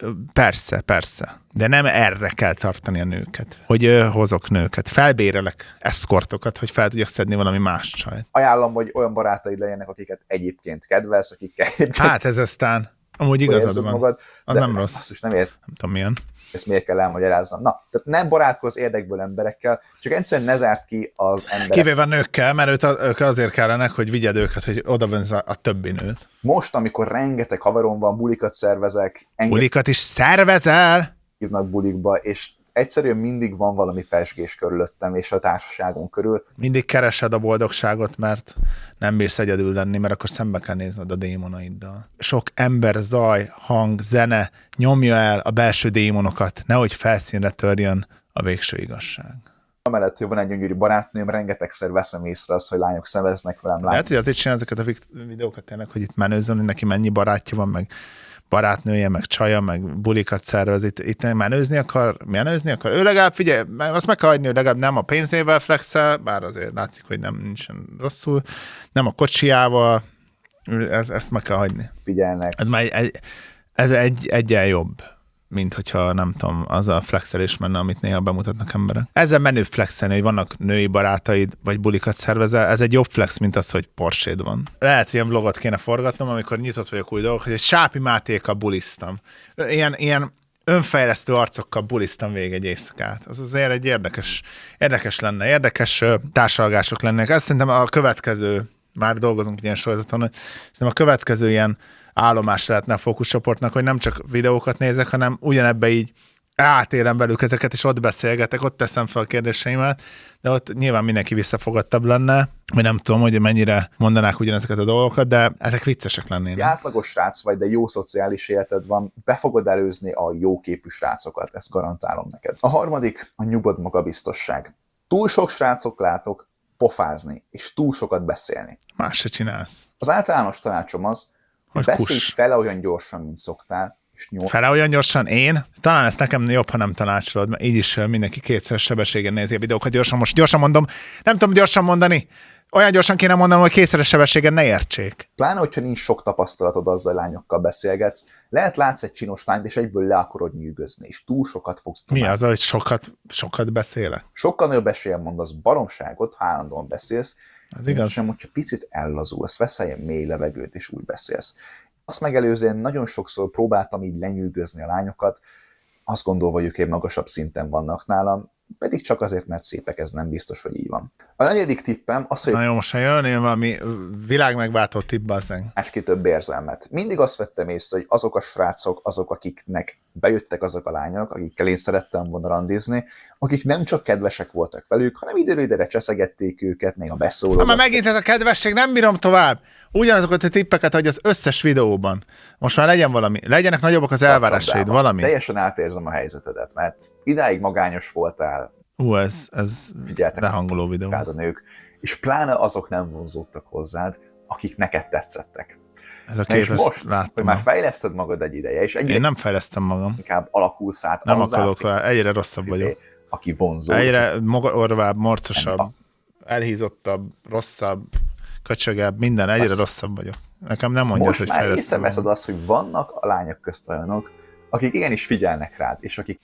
S1: Persze. De nem erre kell tartani a nőket. Hogy hozok nőket. Felbérelek eszkortokat, hogy fel tudjak szedni valami más csajt.
S3: Ajánlom, hogy olyan barátaid legyenek, akiket egyébként kedvelsz, akikkel egyébként...
S1: Hát ez aztán amúgy igazad van. Magad, az nem rossz.
S3: Nem
S1: tudom milyen.
S3: Ezt miért kell elmagyaráznom? Na, tehát nem barátkozz érdekből emberekkel, csak egyszerűen ne zárt ki az emberek.
S1: Kivéve nőkkel, mert ők azért kellenek, hogy vigyed őket, hogy odavönz a többi nőt.
S3: Most, amikor rengeteg haverom van, bulikat szervezek.
S1: Bulikat is szervezel?
S3: Hívnak bulikba, és egyszerűen mindig van valami pezsgés körülöttem, és a társaságon körül.
S1: Mindig keresed a boldogságot, mert nem bírsz egyedül lenni, mert akkor szembe kell nézned a démonaiddal. Sok ember, zaj, hang, zene nyomja el a belső démonokat, nehogy felszínre törjön a végső igazság.
S3: Amellett, hogy van egy gyönyörű barátnőm, rengetegszer veszem észre azt, hogy lányok szemeznek velem.
S1: Lehet, hogy azért csinál ezeket a videókat tényleg, hogy itt menőzöm, hogy neki mennyi barátja van, meg barátnője, meg csaja, meg bulikat szervez, itt menőzni akar. Ő legalább, figyelj, azt meg kell hagyni, hogy legalább nem a pénzével flexel, bár azért látszik, hogy nem nincsen rosszul, nem a kocsiával, ezt meg kell hagyni.
S3: Figyelnek.
S1: Ez egyen jobb, mint hogyha nem tudom, az a flexelés menne, amit néha bemutatnak emberek. Ezzel menő flexelni, hogy vannak női barátaid, vagy bulikat szervezel, ez egy jobb flex, mint az, hogy Porsche-d van. Lehet, hogy ilyen vlogot kéne forgatnom, amikor nyitott vagyok új dolgok, hogy egy Sápi Mátékkal buliztam. Ilyen önfejlesztő arcokkal buliztam végig egy éjszakát. Az azért egy érdekes lenne, érdekes társalgások lennének. Ez szerintem a következő, már dolgozunk ilyen sorozaton, hogy szerintem a következő ilyen állomás lehetne a fókuszcsoportnak, hogy nem csak videókat nézek, hanem ugyanebbe így átélem velük ezeket, és ott beszélgetek, ott teszem fel a kérdéseimet, de ott nyilván mindenki visszafogottabb lenne, vagy nem tudom, hogy mennyire mondanák ugyanezeket a dolgokat, de ezek viccesek lennének.
S3: Átlagos srác vagy, de jó szociális életed van, be fogod előzni a jóképű srácokat, ezt garantálom neked. A harmadik a nyugodt magabiztosság. Túl sok srácok látok pofázni, és túl sokat beszélni.
S1: Más se csinálsz.
S3: Az általános tanácsom az,
S1: Hogy
S3: beszélj
S1: kus.
S3: fele olyan gyorsan, mint szoktál, és
S1: Fele olyan gyorsan én? Talán ezt nekem jobb, ha nem tanácsolod, mert így is mindenki kétszeres sebességen nézi a videókat gyorsan. Most gyorsan mondom, nem tudom gyorsan mondani. Olyan gyorsan kéne mondanom, hogy kétszeres sebességen ne értsék.
S3: Pláne, hogyha nincs sok tapasztalatod azzal, hogy lányokkal beszélgetsz, lehet látsz egy csinos lányt, és egyből le akarod nyűgözni, és túl sokat fogsz
S1: Mi
S3: tudni.
S1: az, hogy sokat beszélek?
S3: Sokkal nagyobb esélyen mondasz baromságot, ha állandóan beszélsz,
S1: Az igaz?
S3: sem, hogyha picit ellazulsz, veszel ilyen mély levegőt, és úgy beszélsz. Azt megelőzően nagyon sokszor próbáltam így lenyűgözni a lányokat, azt gondolva, hogy ők egy magasabb szinten vannak nálam, pedig csak azért, mert szépek, ez nem biztos, hogy így van. A negyedik tippem az, hogy
S1: Na jó, most ha jönnél valami világmegváltó tipp, bazzeg.
S3: más ki több érzelmet. Mindig azt vettem észre, hogy azok a srácok, azok, akiknek bejöttek azok a lányok, akikkel én szerettem volna randizni, akik nem csak kedvesek voltak velük, hanem időről időre cseszegették őket, még a beszólókat.
S1: Már megint ez a kedvesség, nem bírom tovább. Ugyanazokat a tippeket, hogy az összes videóban. Most már legyen valami, legyenek nagyobbak az elvárásaid, valami.
S3: Teljesen átérzem a helyzetedet, mert idáig magányos voltál,
S1: Ez
S3: figyeltek
S1: lehangoló videó.
S3: rád a nők, és pláne azok nem vonzódtak hozzád, akik neked tetszettek.
S1: Ez a
S3: Na és
S1: kép, ezt
S3: most, hogy
S1: láttam.
S3: már fejleszted magad egy ideje, és egyre
S1: Én nem fejlesztem magam.
S3: inkább alakulsz át
S1: Nem
S3: azzá
S1: akarok, egyre rosszabb
S3: fülé,
S1: vagyok.
S3: aki vonzó.
S1: Egyre orvább, morcosabb,
S3: Nem.
S1: elhízottabb, rosszabb, köcsögebb, minden, egyre
S3: Az-
S1: rosszabb vagyok. Nekem nem mondja,
S3: Most
S1: hogy
S3: már
S1: fejlesztem
S3: észreveszed
S1: magam.
S3: azt, hogy vannak a lányok közt olyanok, akik igenis figyelnek rád, és akik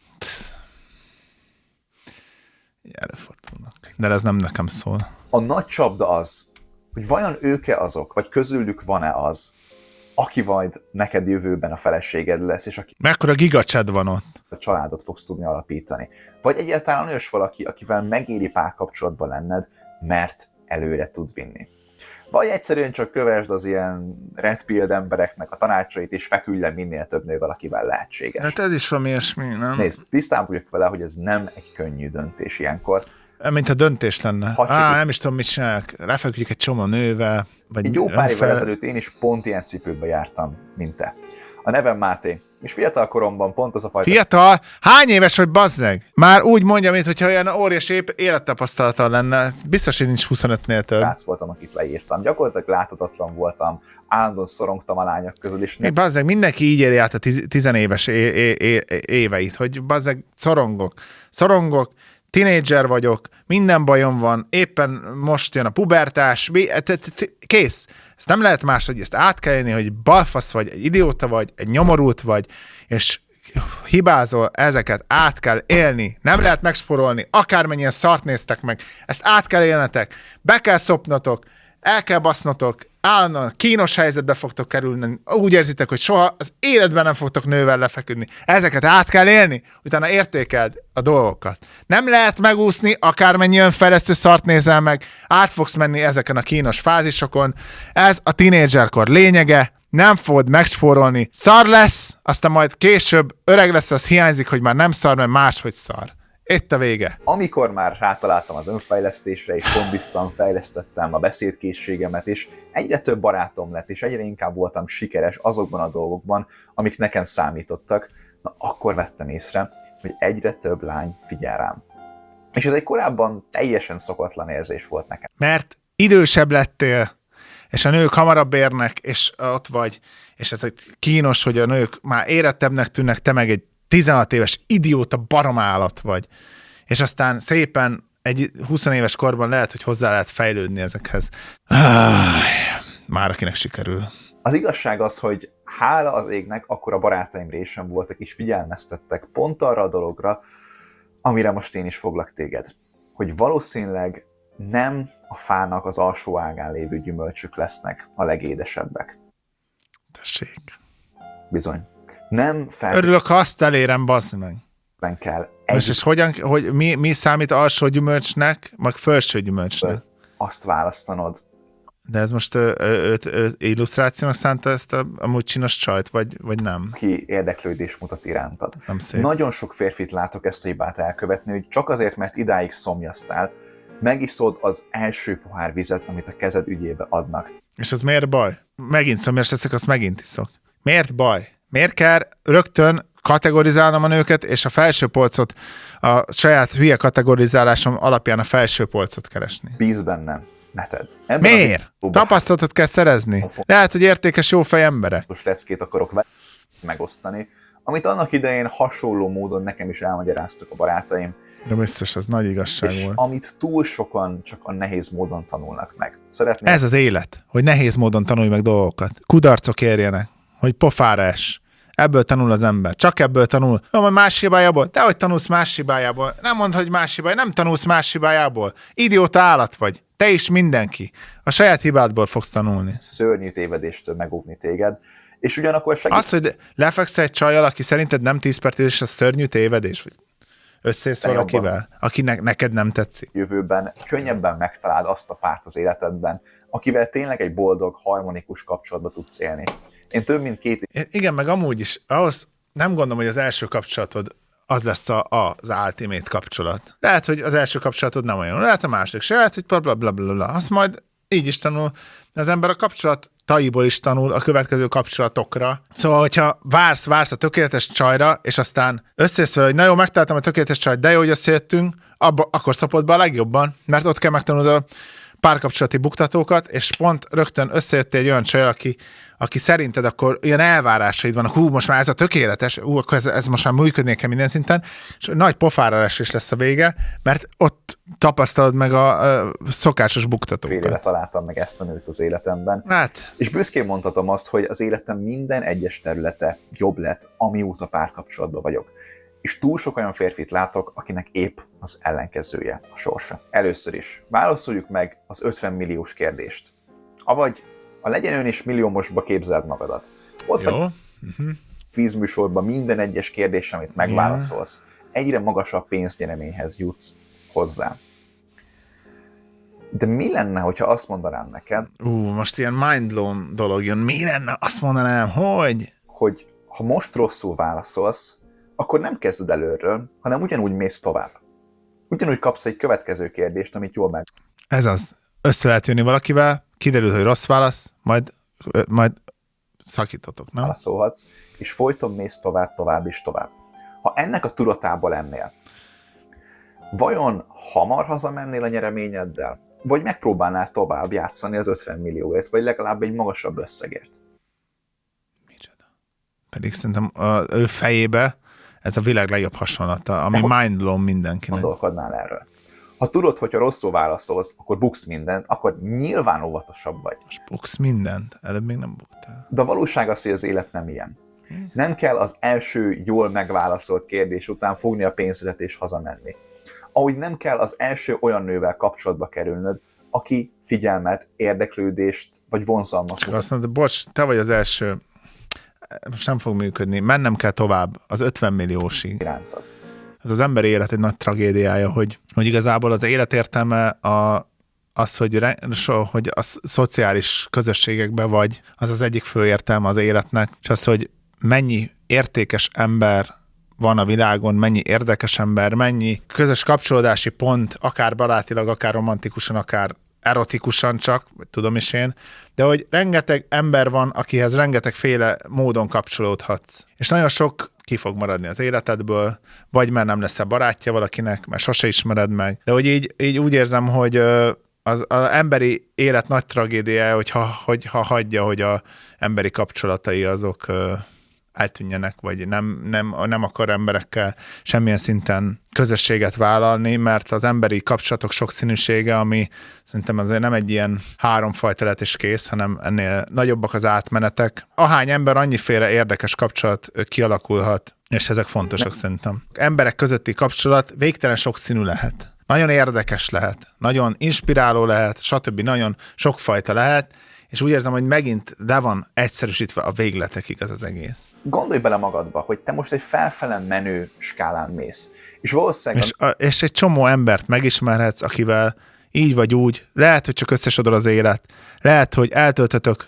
S1: Előfordulnak. De ez nem nekem szól.
S3: a nagy csapda az, hogy vajon ők-e azok, vagy közülük van-e az, aki majd neked jövőben a feleséged lesz, és aki
S1: Mekkora gigacsed van ott?
S3: a családot fogsz tudni alapítani. Vagy egyáltalán olyas valaki, akivel megéri párkapcsolatban lenned, mert előre tud vinni. Vagy egyszerűen csak kövesd az ilyen red pilled embereknek a tanácsait, és fekülj le minél több nővel, akivel lehetséges.
S1: Hát ez is valami ilyesmi, nem?
S3: Nézd, tisztában vagyok vele, hogy ez nem egy könnyű döntés ilyenkor.
S1: Mint a döntés lenne.
S3: Ha csak
S1: Nem is tudom, mit csinálják. Lefeküdjük egy csomó nővel. Vagy
S3: Egy jó pár évvel
S1: önfel-
S3: ezelőtt én is pont ilyen cipőbe jártam, mint te. A nevem Máté, és fiatal koromban pont az a fajta
S1: Fiatal? Hány éves vagy, bazzeg? Már úgy mondja, mintha olyan óriási élettapasztalata lenne. Biztos, hogy nincs 25-nél több.
S3: srác voltam, akit leírtam. Gyakorlatilag láthatatlan voltam, állandóan szorongtam a lányok közül, és
S1: Még bazzeg, mindenki így éli át a tizenéves éveit, hogy bazzeg, szorongok, tinédzser vagyok, minden bajom van, éppen most jön a pubertás, kész. Ezt nem lehet más, hogy ezt át kell élni, hogy balfasz vagy, egy idióta vagy, egy nyomorult vagy, és hibázol, ezeket át kell élni. Nem lehet megsporolni, akármennyien szart néztek meg, ezt át kell élnetek, be kell szopnotok, el kell basznotok, állandóan kínos helyzetbe fogtok kerülni, úgy érzitek, hogy soha az életben nem fogtok nővel lefeküdni. Ezeket át kell élni, utána értékeld a dolgokat. Nem lehet megúszni, akármennyi önfejlesztő szart nézel meg, át fogsz menni ezeken a kínos fázisokon. Ez a tínédzserkor lényege, nem fogod megspórolni. Szar lesz, aztán majd később öreg lesz, az hiányzik, hogy már nem szar, mert máshogy szar. Itt a vége.
S3: amikor már rátaláltam az önfejlesztésre, és kombiztam, fejlesztettem a beszédkészségemet, és egyre több barátom lett, és egyre inkább voltam sikeres azokban a dolgokban, amik nekem számítottak, na akkor vettem észre, hogy egyre több lány figyel rám. És ez egy korábban teljesen szokatlan érzés volt nekem.
S1: Mert idősebb lettél, és a nők hamarabb érnek, és ott vagy, és ez egy kínos, hogy a nők már érettebbnek tűnnek, te meg egy 16 éves idióta baromállat vagy. És aztán szépen egy 20 éves korban lehet, hogy hozzá lehet fejlődni ezekhez. Már akinek sikerül.
S3: Az igazság az, hogy hála az égnek, akkor a barátaim résen voltak, és figyelmeztettek pont arra a dologra, amire most én is foglak téged. Hogy valószínűleg nem a fának az alsó ágán lévő gyümölcsök lesznek a legédesebbek.
S1: Tessék.
S3: Bizony. Nem feltétlenül
S1: Örülök, ha azt elérem, bazd meg.
S3: kell
S1: És hogy mi számít alsó gyümölcsnek, meg felső gyümölcsnek?
S3: azt választanod.
S1: De ez most illusztrációnak szánta ezt amúgy csinos csajt, vagy nem?
S3: Aki érdeklődés mutat irántad.
S1: Nem szép.
S3: Nagyon sok férfit látok ezt a hibát elkövetni, hogy csak azért, mert idáig szomjaztál, megiszod az első pohár vizet, amit a kezed ügyébe adnak.
S1: És ez miért baj? Megint szomjas leszek, azt megint iszok. Miért baj? Miért kell rögtön kategorizálnom a nőket, és a felső polcot, a saját hülye kategorizálásom alapján a felső polcot keresni?
S3: Bíz bennem. neted. Ebben
S1: Miért? Tapasztalatot kell szerezni. Lehet, hogy értékes, jó fej emberek.
S3: Most leckét akarok megosztani, amit annak idején hasonló módon nekem is elmagyaráztak a barátaim,
S1: De biztos, az nagy igazság
S3: és
S1: volt.
S3: amit túl sokan csak a nehéz módon tanulnak meg.
S1: Ez az élet, hogy nehéz módon tanulj meg dolgokat. Kudarcok érjenek, hogy pofára es. Ebből tanul az ember. Csak ebből tanul. Majd más hibájából? De hogy tanulsz más hibájából? Nem mondd, hogy más hibájából. Nem tanulsz más hibájából. Idióta állat vagy. Te is mindenki. A saját hibádból fogsz tanulni.
S3: Szörnyű tévedéstől megóvni téged, és ugyanakkor segít.
S1: Az, hogy lefeksz egy csajjal, aki szerinted nem 10/10, és a szörnyű tévedés, vagy összeérsz valakivel, akinek neked nem tetszik.
S3: Jövőben könnyebben megtaláld azt a párt az életedben, akivel tényleg egy boldog, harmonikus kapcsolatba tudsz élni. Én több mint 2
S1: Igen, meg amúgy is, ahhoz nem gondolom, hogy az első kapcsolatod az lesz az ultimate kapcsolat. Lehet, hogy az első kapcsolatod nem olyan, lehet a másik se, lehet, hogy blablabla. Azt majd így is tanul. Az ember a kapcsolataiból is tanul a következő kapcsolatokra. Szóval, hogyha vársz a tökéletes csajra, és aztán összejössz vele, hogy na jó, megtaláltam a tökéletes csajt, de jó, hogy összejöttünk, akkor szapod be a legjobban, mert ott kell megtanulni a párkapcsolati buktatókat, és pont rögtön összejöttél egy olyan csaj, aki szerinted akkor olyan elvárásaid vannak, most már ez a tökéletes, akkor ez most már működnie kell minden szinten, és nagy pofára esés lesz a vége, mert ott tapasztalod meg a szokásos buktatókat.
S3: fél éve találtam meg ezt a nőt az életemben.
S1: Hát.
S3: És büszkén mondhatom azt, hogy az életem minden egyes területe jobb lett, amióta párkapcsolatban vagyok. És túl sok olyan férfit látok, akinek épp az ellenkezője a sorsa. Először is válaszoljuk meg az 50 milliós kérdést. Avagy a legyen ön is milliómosba képzeld magadat. Ott
S1: Jó.
S3: vagy vízműsorban minden egyes kérdés, amit megválaszolsz, egyre magasabb pénznyereményhez jutsz hozzá. De mi lenne, hogyha azt mondanám neked,
S1: Most ilyen mindblown dolog jön. Mi lenne? Azt mondanám, hogy
S3: ha most rosszul válaszolsz, akkor nem kezded előről, hanem ugyanúgy mész tovább. Ugyanúgy kapsz egy következő kérdést, amit jól meg.
S1: ez az. Össze lehet jönni valakivel, kiderül, hogy rossz válasz, majd szakítotok, nem?
S3: Válaszolhatsz, és folyton mész tovább és tovább. Ha ennek a tudatában lennél, vajon hamar hazamennél a nyereményeddel, vagy megpróbálnál tovább játszani az 50 millióért, vagy legalább egy magasabb összegért?
S1: Micsoda. Pedig szerintem az ő fejébe ez a világ legjobb hasonlata, ami mindblown mindenkinek.
S3: Gondolkodnál erről. Ha tudod, hogyha rosszul válaszolsz, akkor buksz mindent, akkor nyilván óvatosabb vagy.
S1: Most buksz mindent, előbb még nem buktál.
S3: De a valóság az, hogy az élet nem ilyen. Nem kell az első jól megválaszolt kérdés után fogni a pénzedet és hazamenni. Ahogy nem kell az első olyan nővel kapcsolatba kerülnöd, aki figyelmet, érdeklődést vagy vonzalmat
S1: Csak azt mondod, bocs, te vagy az első, most nem fog működni, mennem kell tovább az 50 milliósig.
S3: irántad.
S1: Ez az ember élet egy nagy tragédiája, hogy igazából az élet értelme az, hogy a szociális közösségekben vagy, az az egyik fő értelme az életnek, és az, hogy mennyi értékes ember van a világon, mennyi érdekes ember, mennyi közös kapcsolódási pont, akár barátilag, akár romantikusan, akár erotikusan csak, tudom is én, de hogy rengeteg ember van, akihez rengetegféle módon kapcsolódhatsz. És nagyon sok ki fog maradni az életedből, vagy mert nem lesz barátja valakinek, mert sose ismered meg. De hogy így úgy érzem, hogy az emberi élet nagy tragédiája, hogyha hagyja, hogy az emberi kapcsolatai azok eltűnjenek, vagy nem akar emberekkel semmilyen szinten közösséget vállalni, mert az emberi kapcsolatok sokszínűsége, ami szerintem azért nem egy ilyen háromfajta lett és kész, hanem ennél nagyobbak az átmenetek. Ahány ember, annyiféle érdekes kapcsolat kialakulhat, és ezek fontosak szerintem. Emberek közötti kapcsolat végtelen sokszínű lehet. Nagyon érdekes lehet, nagyon inspiráló lehet, stb. Nagyon sokfajta lehet, és úgy érzem, hogy megint le van egyszerűsítve a végletekig az egész.
S3: Gondolj bele magadba, hogy te most egy felfele menő skálán mész. És valószínűleg...
S1: És egy csomó embert megismerhetsz, akivel így vagy úgy, lehet, hogy csak összesodor az élet, lehet, hogy eltöltötök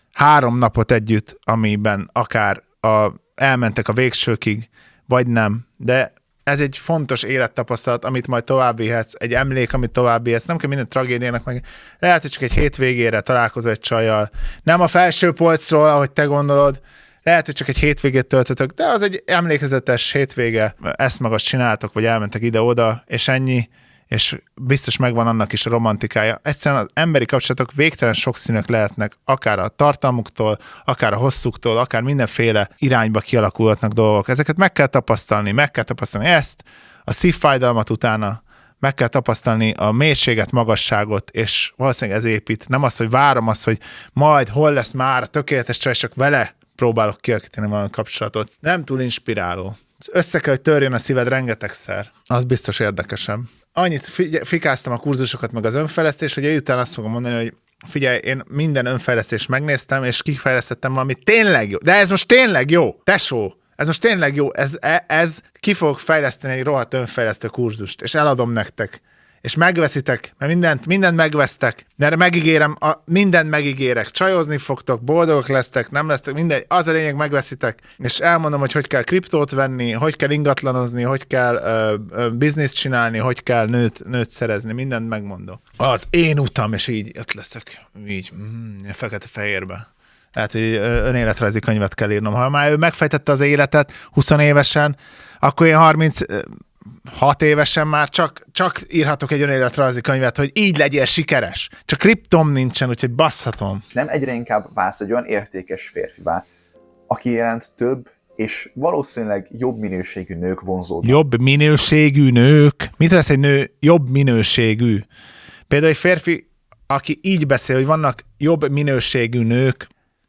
S1: 3 napot együtt, amiben akár elmentek a végsőkig, vagy nem, de ez egy fontos élettapasztalat, amit majd továbbvihetsz, egy emlék, amit továbbvihetsz, nem kell minden tragédiának meg. Lehet, hogy csak egy hétvégére találkozol egy csajjal, nem a felső polcról, ahogy te gondolod, lehet, hogy csak egy hétvégét töltötök, de az egy emlékezetes hétvége, ezt meg azt csináltok, vagy elmentek ide-oda, és ennyi, és biztos megvan annak is a romantikája. Egyszerűen az emberi kapcsolatok végtelen sokszínűek lehetnek, akár a tartalmuktól, akár a hosszuktól, akár mindenféle irányba kialakulhatnak dolgok. Ezeket meg kell tapasztalni ezt, a szívfájdalmat utána, meg kell tapasztalni a mélységet, magasságot, és valószínűleg ez épít. Nem az, hogy várom azt, hogy majd hol lesz már a tökéletes csaj, csak vele próbálok kialakítani valami kapcsolatot. Nem túl inspiráló. Össze kell, hogy törjön a szíved rengetegszer. Az biztos érdekesebb. Annyit fikáztam a kurzusokat, meg az önfejlesztés, hogy után azt fogom mondani, hogy figyelj, én minden önfejlesztést megnéztem, és kifejlesztettem valami tényleg jó. De ez most tényleg jó, tesó! Ez most tényleg jó, ez ki fogok fejleszteni egy rohadt önfejlesztő kurzust, és eladom nektek. És megveszitek, mert mindent megvesztek, mert megígérem, mindent megígérek. Csajozni fogtok, boldogok lesztek, nem lesztek, mindegy, az a lényeg, megveszitek. És elmondom, hogy kell kriptót venni, hogy kell ingatlanozni, hogy kell bizniszt csinálni, hogy kell nőt szerezni, mindent megmondom. Az én utam, és így ott leszek, így fekete-fehérbe. Lehet, hogy önéletrajzi könyvet kell írnom. Ha már ő megfejtette az életet 20 évesen, akkor én 36 évesen már csak írhatok egy önéletrajzi könyvet, hogy így legyél sikeres. Csak kriptom nincsen, úgyhogy basszatom.
S3: Nem egyre inkább válsz egy olyan értékes férfivá, aki iránt több és valószínűleg jobb minőségű nők vonzódnak.
S1: Jobb minőségű nők? Mit lesz egy nő jobb minőségű? Például egy férfi, aki így beszél, hogy vannak jobb minőségű nők,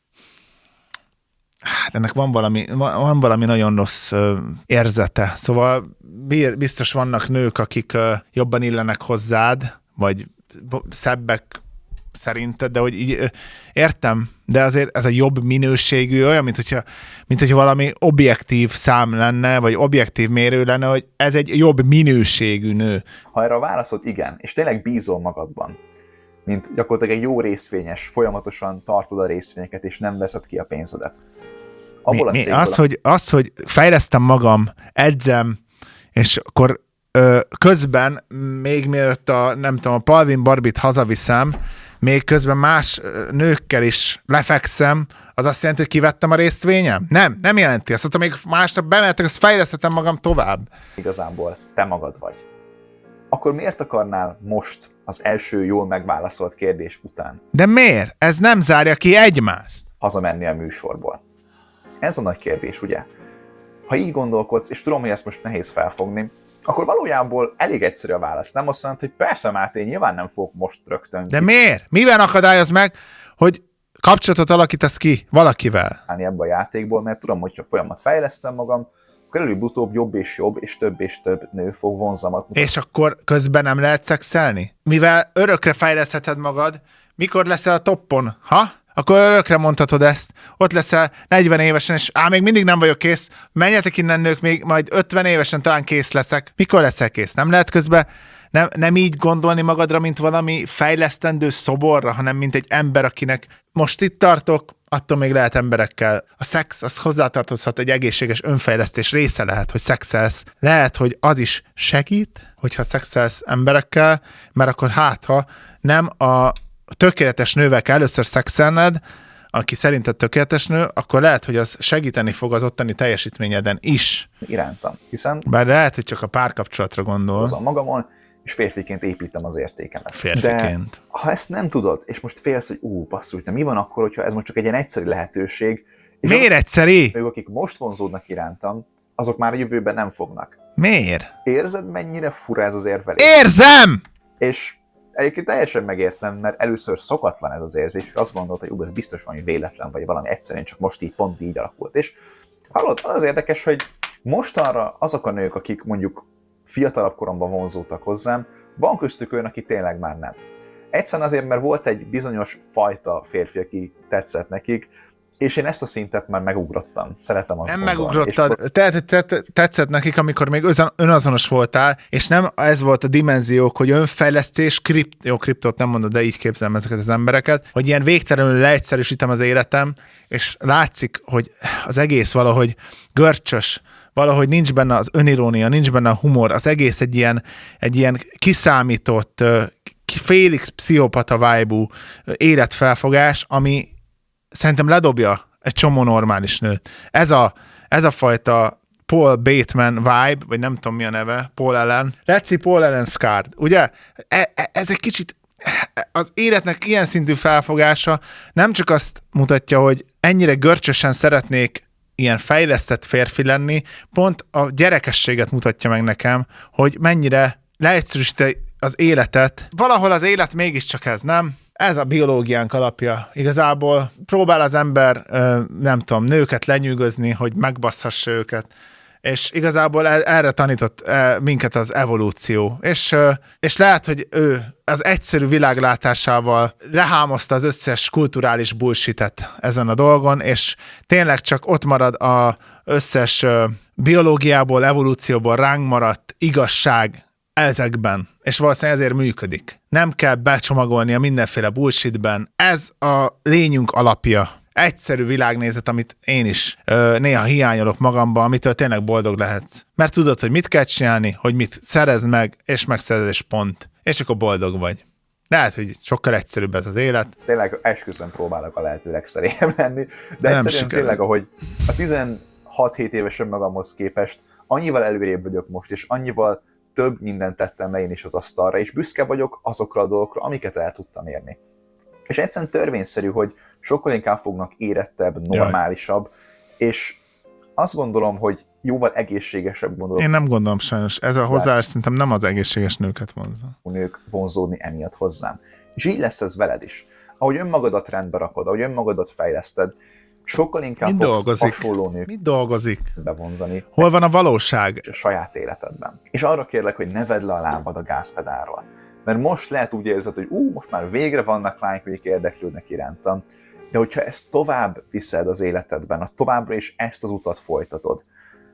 S1: hát ennek van valami nagyon rossz érzete. Szóval biztos vannak nők, akik jobban illenek hozzád, vagy szebbek szerinted, de hogy így értem, de azért ez a jobb minőségű olyan, mint hogyha valami objektív szám lenne, vagy objektív mérő lenne, hogy ez egy jobb minőségű nő.
S3: Ha erre a válaszod igen, és tényleg bízol magadban, mint gyakorlatilag egy jó részvényes, folyamatosan tartod a részvényeket, és nem veszed ki a pénzedet.
S1: Az, hogy fejlesztem magam, edzem, és akkor közben, még mielőtt a Palvin Barbit hazaviszem, még közben más nőkkel is lefekszem, az azt jelenti, hogy kivettem a részvényem? Nem jelenti. Azt mondtam, még másnap bemehetek, azt fejlesztettem magam tovább.
S3: Igazából te magad vagy. Akkor miért akarnál most az első jól megválaszolt kérdés után?
S1: De miért? Ez nem zárja ki egymást.
S3: Hazamenni a műsorból. Ez a nagy kérdés, ugye? Ha így gondolkodsz, és tudom, hogy ezt most nehéz felfogni, akkor valójában elég egyszerű a válasz. Nem azt mondod, hogy persze, Máté, nyilván nem fogok most rögtön.
S1: De miért? Mivel akadályoz meg, hogy kapcsolatot alakítasz ki valakivel?
S3: Ebbe a játékból, mert tudom, hogyha folyamat fejlesztem magam, akkor előbb-utóbb jobb és több nő fog vonzamat mutatni.
S1: És akkor közben nem lehet szexelni? Mivel örökre fejlesztheted magad, mikor leszel a toppon, ha? Akkor örökre mondhatod ezt. Ott leszel 40 évesen, és még mindig nem vagyok kész. Menjetek innen nők, még majd 50 évesen talán kész leszek. Mikor leszel kész? Nem lehet közben nem így gondolni magadra, mint valami fejlesztendő szoborra, hanem mint egy ember, akinek most itt tartok, attól még lehet emberekkel. A szex, az hozzátartozhat egy egészséges önfejlesztés része lehet, hogy szexelsz. Lehet, hogy az is segít, hogyha szexelsz emberekkel, mert akkor ha nem a tökéletes nővel kell először szexelned, aki szerinted tökéletes nő, akkor lehet, hogy az segíteni fog az ottani teljesítményeden is.
S3: Irántam, hiszen...
S1: Bár lehet, hogy csak a párkapcsolatra gondol.
S3: Hozom magamon, és férfiként építem az értékemet.
S1: Férfiként.
S3: De ha ezt nem tudod, és most félsz, hogy basszus, de mi van akkor, hogyha ez most csak egy ilyen egyszerű lehetőség?
S1: Miért egyszerű?
S3: Ők, akik most vonzódnak irántam, azok már a jövőben nem fognak.
S1: Miért?
S3: Érzed, mennyire fura ez az érvelés?
S1: Érzem! És
S3: egyébként teljesen megértem, mert először szokatlan ez az érzés, és azt gondolod, hogy ez biztos valami véletlen, vagy valami egyszerűen csak most így pont így alakult. És hallod, az érdekes, hogy mostanra azok a nők, akik mondjuk fiatalabb koromban vonzódtak hozzám, van köztük olyan, aki tényleg már nem. Egyszerűen azért, mert volt egy bizonyos fajta férfi, aki tetszett nekik, és én ezt a szintet már megugrottam. Szeretem azt
S1: nem
S3: gondolni.
S1: megugrottad. Tetszett nekik, amikor még önazonos voltál, és nem ez volt a dimenziók, hogy önfejlesztés, kriptót nem mondod, de így képzelem ezeket az embereket, hogy ilyen végtelenül leegyszerűsítem az életem, és látszik, hogy az egész valahogy görcsös, valahogy nincs benne az önirónia, nincs benne a humor, az egész egy ilyen kiszámított, félig pszichopata vibe-ú életfelfogás, ami szerintem ledobja egy csomó normális nőt. Ez a fajta Paul Bateman vibe, vagy nem tudom mi a neve, Paul Allen. Reci Paul Allen Scarred, ugye? Ez egy kicsit az életnek ilyen szintű felfogása nem csak azt mutatja, hogy ennyire görcsösen szeretnék ilyen fejlesztett férfi lenni, pont a gyerekességet mutatja meg nekem, hogy mennyire leegyszerűsíti az életet. Valahol az élet mégiscsak ez, nem? Ez a biológiánk alapja. Igazából próbál az ember, nem tudom, nőket lenyűgözni, hogy megbasszhassa őket. És igazából erre tanított minket az evolúció. És lehet, hogy ő az egyszerű világlátásával lehámozta az összes kulturális bullshit-et ezen a dolgon, és tényleg csak ott marad az összes biológiából, evolúcióból ránk maradt igazság ezekben. És valószínűleg ezért működik. Nem kell becsomagolni a mindenféle bullshitben. Ez a lényünk alapja. Egyszerű világnézet, amit én is néha hiányolok magamban, amitől tényleg boldog lehetsz. Mert tudod, hogy mit kell csinálni, hogy mit szerezd meg, és megszerezd, és pont. És akkor boldog vagy. Lehet, hogy sokkal egyszerűbb ez az élet.
S3: Tényleg esküszöm próbálok a lehető legszerélyebb lenni, de nem egyszerűen tényleg, ahogy a 16-7 éves önmagamhoz képest annyival előrébb vagyok most, és annyival több mindent tettem le én is az asztalra, és büszke vagyok azokra a dolgokra, amiket el tudtam érni. És egyszerűen törvényszerű, hogy sokkal inkább fognak érettebb, normálisabb, és azt gondolom, hogy jóval egészségesebb gondolom.
S1: Én nem gondolom sajnos. Ez a hozzáállás szerintem nem az egészséges nőket vonzza.
S3: Nők vonzódni emiatt hozzám. És így lesz ez veled is. Ahogy önmagadat rendbe rakod, ahogy önmagadat fejleszted, sokkal inkább fogsz hasonló nők bevonzani.
S1: Hol van a valóság?
S3: A saját életedben. És arra kérlek, hogy ne vedd le a lábad a gázpedálról. Mert most lehet úgy érzed, hogy most már végre vannak lányok, akik érdeklődnek irántam, de hogyha ezt tovább viszed az életedben, továbbra is ezt az utat folytatod,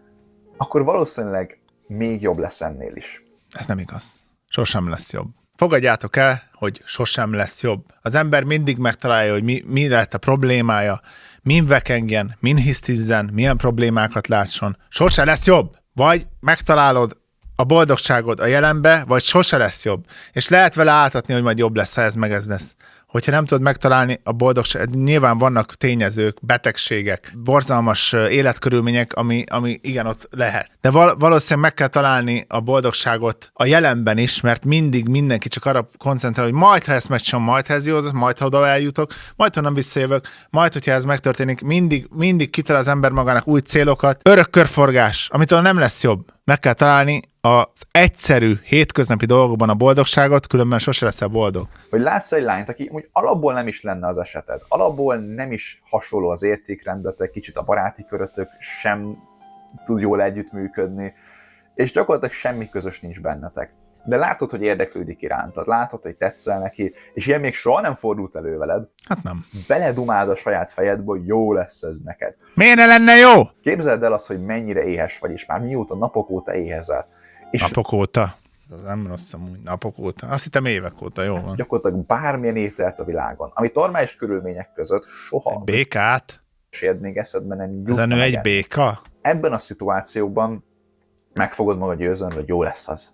S3: akkor valószínűleg még jobb lesz ennél is.
S1: Ez nem igaz. Sosem lesz jobb. Fogadjátok el, hogy sosem lesz jobb. Az ember mindig megtalálja, hogy mi lehet a problémája, min vekengjen, min hisztizzen, milyen problémákat látson. Sose lesz jobb. Vagy megtalálod a boldogságod a jelenbe, vagy sose lesz jobb. És lehet vele áltatni, hogy majd jobb lesz, ha ez meg ez lesz. Hogyha nem tudod megtalálni a boldogságot, nyilván vannak tényezők, betegségek, borzalmas életkörülmények, ami igen, ott lehet. De valószínűleg meg kell találni a boldogságot a jelenben is, mert mindig mindenki csak arra koncentrál, hogy majd, ha ezt megcsinálom, majd, ha ez jó, majd, ha oda eljutok, majd, ha nem visszajövök, majd, hogyha ez megtörténik, mindig kitalál az ember magának új célokat. Örök körforgás, amitől nem lesz jobb. Meg kell találni az egyszerű, hétköznapi dolgokban a boldogságot, különben sose leszel boldog.
S3: Hogy látsz egy lányt, aki úgy alapból nem is lenne az eseted, alapból nem is hasonló az értékrendetek, kicsit a baráti körötök sem tud jól együttműködni, és gyakorlatilag semmi közös nincs bennetek. De látod, hogy érdeklődik irántad, látod, hogy tetszel neki, és ilyen még soha nem fordult elő veled.
S1: Hát nem.
S3: Beledumáld a saját fejedbe, hogy jó lesz ez neked.
S1: Miért ne lenne jó?
S3: Képzeld el azt, hogy mennyire éhes vagy, és már mióta napok óta éhezel. És
S1: napok óta? Az nem rossz amúgy, napok óta. Azt hittem évek óta, jó van.
S3: Gyakorlatilag bármilyen ételt a világon, ami normális körülmények között soha...
S1: Egy békát?
S3: És még eszedben nem jutna.
S1: Ez a nő egy béka?
S3: Ebben a szituációban meg fogod magad győzni, hogy jó lesz az.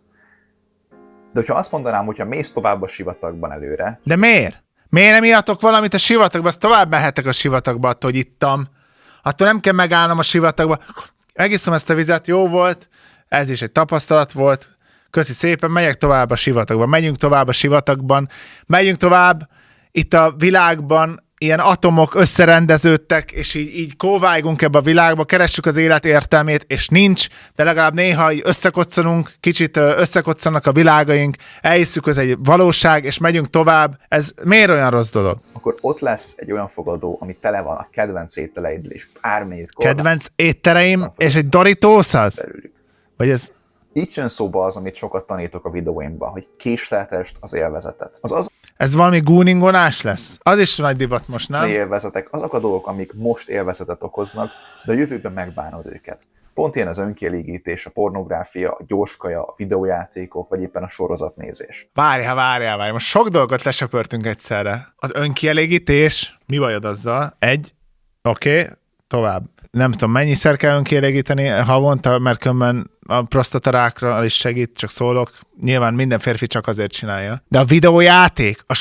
S3: De hogyha azt mondanám, hogyha mész tovább a sivatagban előre...
S1: De miért? Miért nem ihatok valamit a sivatagba? Azt tovább mehetek a sivatagba attól, hogy ittam. Attól nem kell megállnom a sivatagba. Megiszom ezt a vizet, jó volt, ez is egy tapasztalat volt. Köszi szépen, megyek tovább a sivatagban. Megyünk tovább a sivatagban. Megyünk tovább itt a világban. Ilyen atomok összerendeződtek, és így kóvájgunk ebbe a világba, keressük az élet értelmét, és nincs, de legalább néha összekoccanunk, kicsit összekoccanak a világaink, elhisszük, ez egy valóság, és megyünk tovább. Ez miért olyan rossz dolog?
S3: Akkor ott lesz egy olyan fogadó, ami tele van a kedvenc ételeiddel, és bármelyik
S1: kedvenc éttereim, és egy Doritos az?
S3: Belőlük.
S1: Vagy ez...
S3: Itt jön szóba az, amit sokat tanítok a videóimban, hogy késleltest az élvezetet.
S1: Ez valami gúningonás lesz? Az is nagy divat most, nem?
S3: Élvezetek, azok a dolgok, amik most élvezetet okoznak, de a jövőben megbánod őket. Pont ilyen az önkielégítés, a pornográfia, a gyorskaja, a videójátékok, vagy éppen a sorozatnézés.
S1: Várjál. Most sok dolgot lesöpörtünk egyszerre. Az önkielégítés, mi bajod azzal? Oké, tovább. Nem tudom, mennyiszer kell önkielégíteni havonta, mert különben a prostatarákra is segít, csak szólok. Nyilván minden férfi csak azért csinálja. De a videójáték, a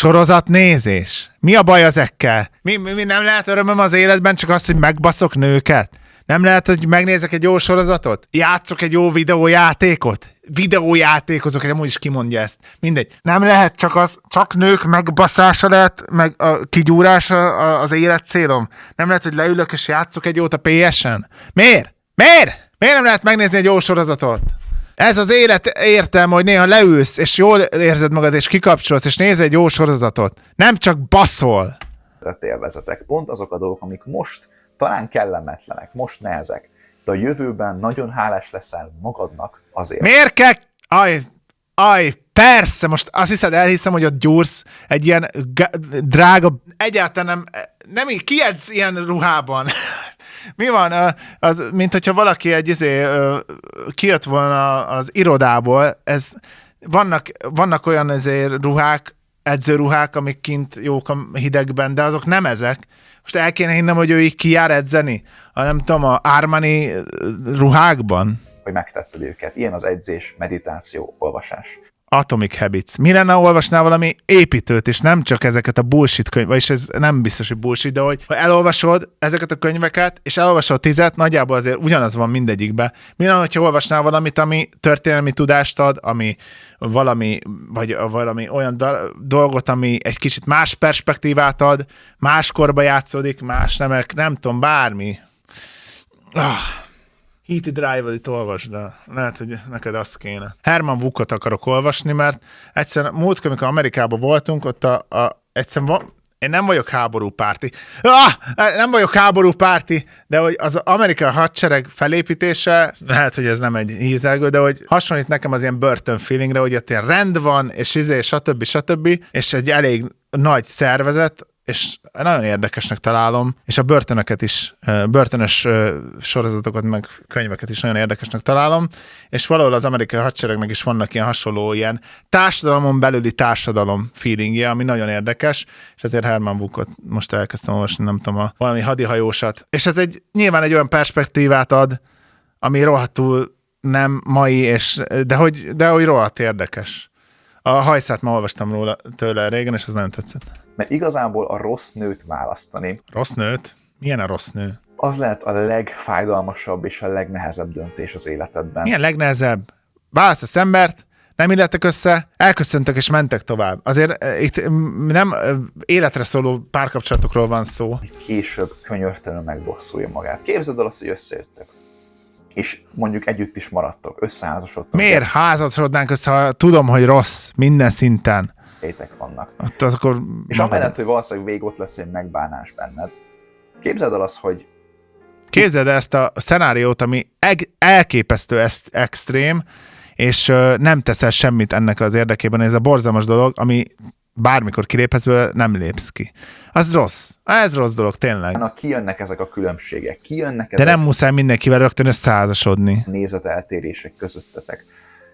S1: sorozatnézés, mi a baj ezekkel? Mi nem lehet örömöm az életben, csak az, hogy megbaszok nőket? Nem lehet, hogy megnézek egy jó sorozatot? Játszok egy jó videójátékot? Videójátékozok, amúgy is kimondja ezt. Mindegy. Nem lehet csak nők megbaszása lehet, meg a kigyúrása az élet célom. Nem lehet, hogy leülök és játszok egy jót a PS-en. Miért? Miért nem lehet megnézni egy jó sorozatot? Ez az élet értelme, hogy néha leülsz, és jól érzed magad, és kikapcsolsz, és néz egy jó sorozatot. Nem csak baszol.
S3: Élvezetek. Pont azok a dolgok, amik most talán kellemetlenek, most nehezek, de a jövőben nagyon hálás leszel magadnak azért.
S1: Miért kell... Persze, most azt hiszed, elhiszem, hogy ott gyúrsz egy ilyen drága... Egyáltalán nem ki edz ilyen ruhában? Mi van? Mint hogyha valaki kijött volna az irodából, vannak olyan ruhák, edzőruhák, amik kint jók a hidegben, de azok nem ezek. Most el kéne hinnem, hogy ő így kijár edzeni, nem tudom, a Armani ruhákban.
S3: Hogy megtetted őket. Ilyen az edzés, meditáció, olvasás.
S1: Atomic Habits. Mi lenne, ha olvasnál valami építőt, és nem csak ezeket a bullshit könyveket, vagyis ez nem biztos, hogy bullshit, de hogy elolvasod ezeket a könyveket, és elolvasod 10, nagyjából azért ugyanaz van mindegyikben. Mi lenne, ha olvasnál valamit, ami történelmi tudást ad, ami valami olyan dolgot, ami egy kicsit más perspektívát ad, más korba játszódik, más nem tudom, bármi. Heated Rival-it olvasd, de lehet, hogy neked azt kéne. Herman Woukot akarok olvasni, mert egyszerűen múltkor, amikor Amerikában voltunk, ott egyszerűen én nem vagyok háborúpárti. Nem vagyok háborúpárti, de hogy az amerikai hadsereg felépítése, lehet, hogy ez nem egy hízelgő, de hogy hasonlít nekem az ilyen börtön feelingre, hogy ott ilyen rend van, és stb. És egy elég nagy szervezet, és nagyon érdekesnek találom, és a börtönöket is, börtönös sorozatokat, meg könyveket is nagyon érdekesnek találom, és valahol az amerikai hadseregnek is vannak ilyen hasonló ilyen társadalomon belüli társadalom feelingje, ami nagyon érdekes, és ezért Herman Woukot most elkezdtem olvasni, nem tudom, valami hadihajósat. És ez nyilván egy olyan perspektívát ad, ami rohadtul nem mai, de hogy rohadt érdekes. A Hajszát ma olvastam tőle régen, és az nagyon tetszett.
S3: Mert igazából a rossz nőt választani.
S1: Rossz nőt? Milyen a rossz nő?
S3: Az lehet a legfájdalmasabb és a legnehezebb döntés az életedben.
S1: Milyen legnehezebb? Választasz embert, nem illettek össze, elköszöntek és mentek tovább. Azért itt nem életre szóló párkapcsolatokról van szó.
S3: Később könyörtelenül megbosszulja magát. Képzeld el azt, hogy összejöttök. És mondjuk együtt is maradtok, összeházasodtok.
S1: Miért házasodnánk össze, ha tudom, hogy rossz minden szinten?
S3: Vannak.
S1: Akkor
S3: és amellett, hogy valószínűleg végig ott lesz egy megbánás benned. Képzeld el azt, hogy...
S1: Képzeld el ezt a szenáriót, ami elképesztő extrém, és nem teszel semmit ennek az érdekében. Ez a borzalmas dolog, ami bármikor kiléphetsz, nem lépsz ki. Az rossz. Ez rossz dolog, tényleg.
S3: Kijönnek ezek a különbségek.
S1: De nem muszáj mindenkivel rögtön összeházasodni.
S3: Nézeteltérések közöttetek.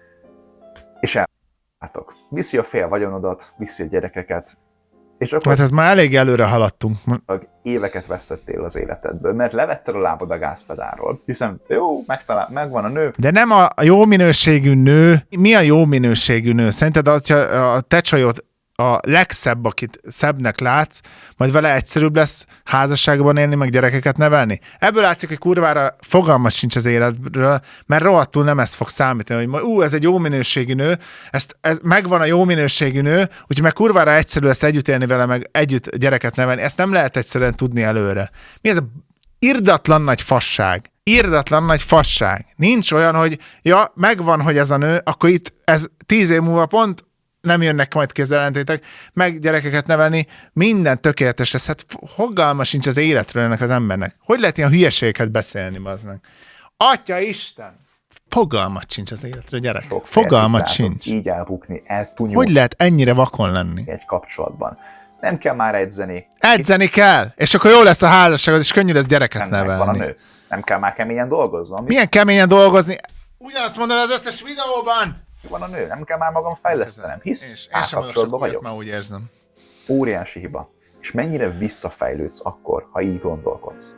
S3: És ellátok. Viszi a fél vagyonodat, viszi a gyerekeket, és akkor...
S1: Hát ez már elég előre haladtunk.
S3: Éveket vesztettél az életedből, mert levetted a lábad a gázpedálról, hiszen jó, megvan a nő.
S1: De nem a jó minőségű nő. Mi a jó minőségű nő? Szerinted, hogyha a te csajod a legszebb, akit szebbnek látsz, majd vele egyszerűbb lesz házasságban élni, meg gyerekeket nevelni? Ebből látszik, hogy kurvára fogalmas sincs az életről, mert rohadtul nem ez fog számítani, hogy ez egy jó minőségű nő, ez megvan a jó minőségű nő, úgyhogy meg kurvára egyszerű lesz együtt élni vele, meg együtt gyereket nevelni. Ezt nem lehet egyszerűen tudni előre. Mi ez a irdatlan nagy fasság? Irdatlan nagy fasság. Nincs olyan, hogy megvan, hogy ez a nő, akkor itt ez 10 év múlva pont nem jönnek majd ki az ellentétek, meg gyerekeket nevelni, minden tökéletes lesz. Hát fogalma sincs az életről ennek az embernek. Hogy lehet ilyen hülyeségeket beszélni, baznak? Atya Isten! Fogalmat sincs az életről, gyerek. Fogalmat sincs.
S3: Így elbukni, eltunyulni.
S1: Hogy lehet ennyire vakon lenni?
S3: Egy kapcsolatban. Nem kell már edzeni.
S1: Edzeni kell! És akkor jó lesz a házasságod, és könnyű lesz gyereket nevelni.
S3: Van a nő. Nem kell már keményen dolgoznom.
S1: Milyen keményen dolgozni? Ugyanazt mondod az összes videóban!
S3: Van a nő, nem kell már magam fejlesztenem, hisz párkapcsolatban vagyok.
S1: Már úgy érzem.
S3: Óriási hiba. És mennyire visszafejlődsz akkor, ha így gondolkodsz?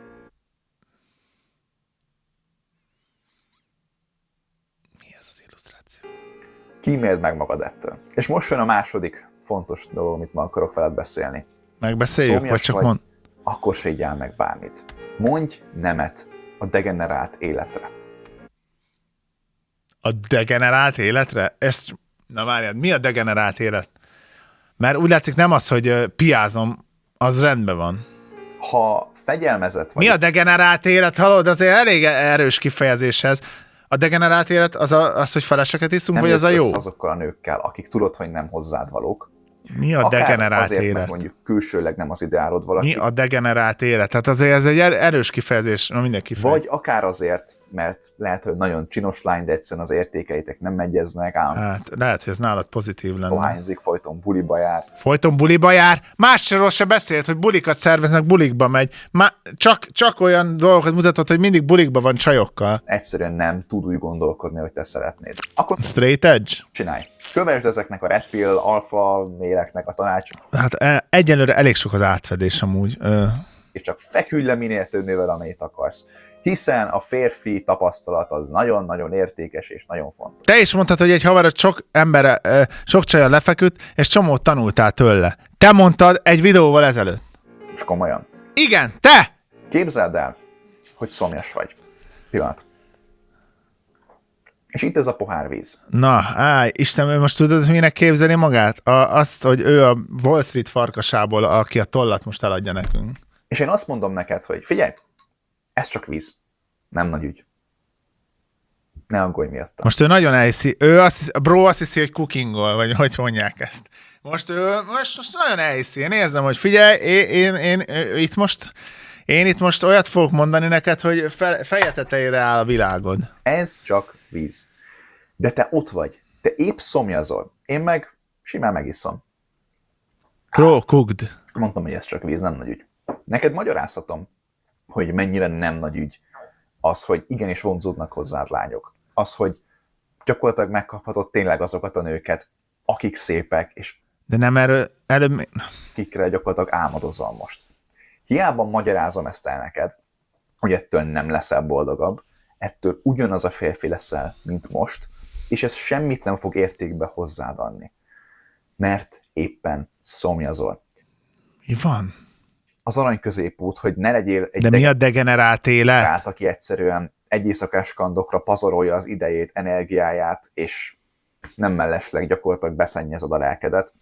S1: Mi ez az illusztráció?
S3: Kíméld meg magad ettől. És most jön a második fontos dolog, amit ma akarok veled beszélni.
S1: Megbeszéljük, vagy csak mond?
S3: Akkor se így áll meg bármit. Mondj nemet a degenerált életre.
S1: A degenerált életre? Na várjad, mi a degenerált élet? Mert úgy látszik nem az, hogy piázom, az rendben van.
S3: Ha fegyelmezett vagy...
S1: Mi a degenerált élet? Hallod, azért elég erős kifejezéshez. A degenerált élet az hogy feleseket iszunk,
S3: nem
S1: vagy az a jó?
S3: azokkal a nőkkel, akik tudod, hogy nem hozzád valók.
S1: Mi a
S3: Akár
S1: degenerált
S3: azért,
S1: élet?
S3: mert mondjuk külsőleg nem az ideálod valaki.
S1: Mi a degenerált élet? Tehát azért ez egy erős kifejezés, na mindenki fel.
S3: Vagy akár azért, mert lehet, hogy nagyon csinos lány, de egyszerűen az értékeitek nem egyeznek,
S1: Hát lehet, hogy ez nálad pozitív lenne.
S3: dohányzik, folyton buliba jár.
S1: Folyton buliba jár. Másról se beszélt, hogy bulikat szerveznek, bulikba megy. Csak olyan dolgokat mutatott, hogy mindig bulikba van csajokkal.
S3: Egyszerűen nem tud úgy gondolkodni, hogy te szeretnéd. Akkor
S1: Straight edge?
S3: csinálj. Kövesd ezeknek a red pill, alfa méleknek a tanácsok,
S1: Hát egyelőre elég sok az átfedés amúgy.
S3: és csak feküdj le minél több nővel, amit akarsz. Hiszen a férfi tapasztalat az nagyon-nagyon értékes és nagyon fontos.
S1: Te is mondtad, hogy egy haverod sok csajjal lefeküdt, és csomót tanultál tőle. Te mondtad egy videóval ezelőtt.
S3: És komolyan.
S1: Igen, te!
S3: Képzeld el, hogy szomjas vagy. Pillanat. És itt ez a pohár víz.
S1: Na, Isten, most tudod, hogy minek képzeli magát? Azt, hogy ő a Wall Street farkasából, aki a tollat most eladja nekünk.
S3: És én azt mondom neked, hogy figyelj, ez csak víz. Nem nagy ügy. Ne aggódj miatta.
S1: Most ő nagyon elhiszi, bro azt hiszi, hogy cookingol, vagy hogy mondják ezt. Most nagyon elhiszi. Én érzem, hogy figyelj, én itt most olyat fogok mondani neked, hogy feje tetejére áll a világod.
S3: Ez csak víz. De te ott vagy. Te épp szomjazol. Én meg simán megiszom.
S1: Bro, cooked.
S3: Mondtam, hogy ez csak víz, nem nagy ügy. Neked magyarázhatom, hogy mennyire nem nagy ügy az, hogy igenis vonzódnak hozzád lányok. Az, hogy gyakorlatilag megkaphatod tényleg azokat a nőket, akik szépek, és
S1: De nem előbb...
S3: akikre gyakorlatilag álmodozol most. Hiába magyarázom ezt el neked, hogy ettől nem leszel boldogabb, ettől ugyanaz a férfi leszel, mint most, és ez semmit nem fog értékbe hozzád adni. Mert éppen szomjazol.
S1: Mi van?
S3: Az arany középút, hogy ne legyél egy
S1: De mi a degenerált élet?
S3: degenerált, aki egyszerűen egy éjszakás kandokra pazarolja az idejét, energiáját, és nem mellesleg gyakorlatilag beszennyezed a lelkedet.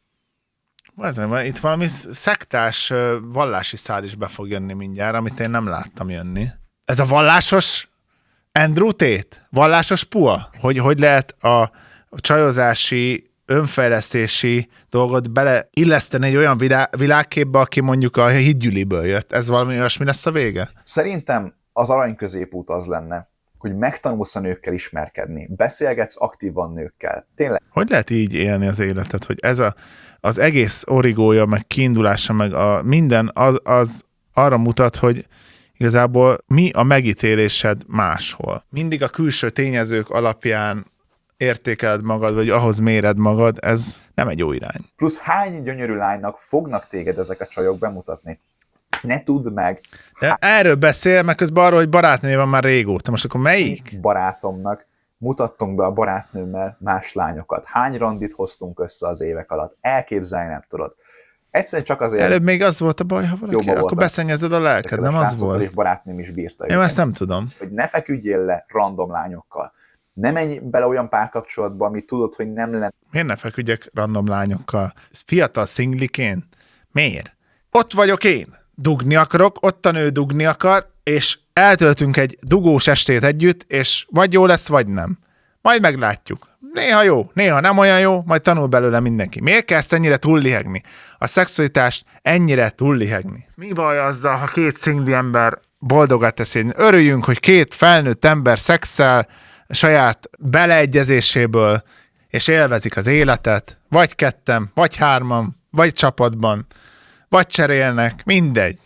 S1: Itt valami szektás vallási szál is be fog jönni mindjárt, amit én nem láttam jönni. Ez a vallásos Andrew Tate? Vallásos pua? Hogy lehet a csajozási, önfejlesztési dolgot beleilleszteni egy olyan világképbe, aki mondjuk a hídgyűliből jött. Ez valami olyasmi lesz a vége?
S3: Szerintem az arany középút az lenne, hogy megtanulsz a nőkkel ismerkedni, beszélgetsz aktívan nőkkel. Tényleg.
S1: Hogy lehet így élni az életet, hogy ez az egész origója, meg kiindulása, meg a minden az arra mutat, hogy igazából mi a megítélésed máshol. Mindig a külső tényezők alapján értékeled magad, vagy ahhoz méred magad, ez nem egy jó irány.
S3: Plusz hány gyönyörű lánynak fognak téged ezek a csajok bemutatni? Ne tudd meg.
S1: De erről beszél, meg közben arról, hogy barátnője van már régóta. Most akkor melyik?
S3: Barátomnak mutattunk be a barátnőmmel más lányokat. Hány randit hoztunk össze az évek alatt? Elképzelni nem tudod. Egyszerűen csak azért...
S1: Előbb még az volt a baj, ha valaki,
S3: Jobban
S1: akkor
S3: voltam.
S1: beszennyezed a lelked, nem az volt?
S3: És barátnőm is bírta
S1: Én
S3: őket.
S1: ezt nem tudom.
S3: Hogy ne feküdjél le random lányokkal. Ne menj bele olyan párkapcsolatba, amit tudod, hogy nem lenne.
S1: Miért ne feküdjek random lányokkal? Fiatal szingliként? Miért? Ott vagyok én. Dugni akarok, ott a nő dugni akar, és eltöltünk egy dugós estét együtt, és vagy jó lesz, vagy nem. Majd meglátjuk. Néha jó, néha nem olyan jó, majd tanul belőle mindenki. Miért kell ezt ennyire túllihegni? A szexualitást ennyire túllihegni. Mi baj azzal, ha két szingli ember boldogat teszi? Örüljünk, hogy két felnőtt ember szexel saját beleegyezéséből, és élvezik az életet, vagy ketten, vagy hárman, vagy csapatban, vagy cserélnek, mindegy.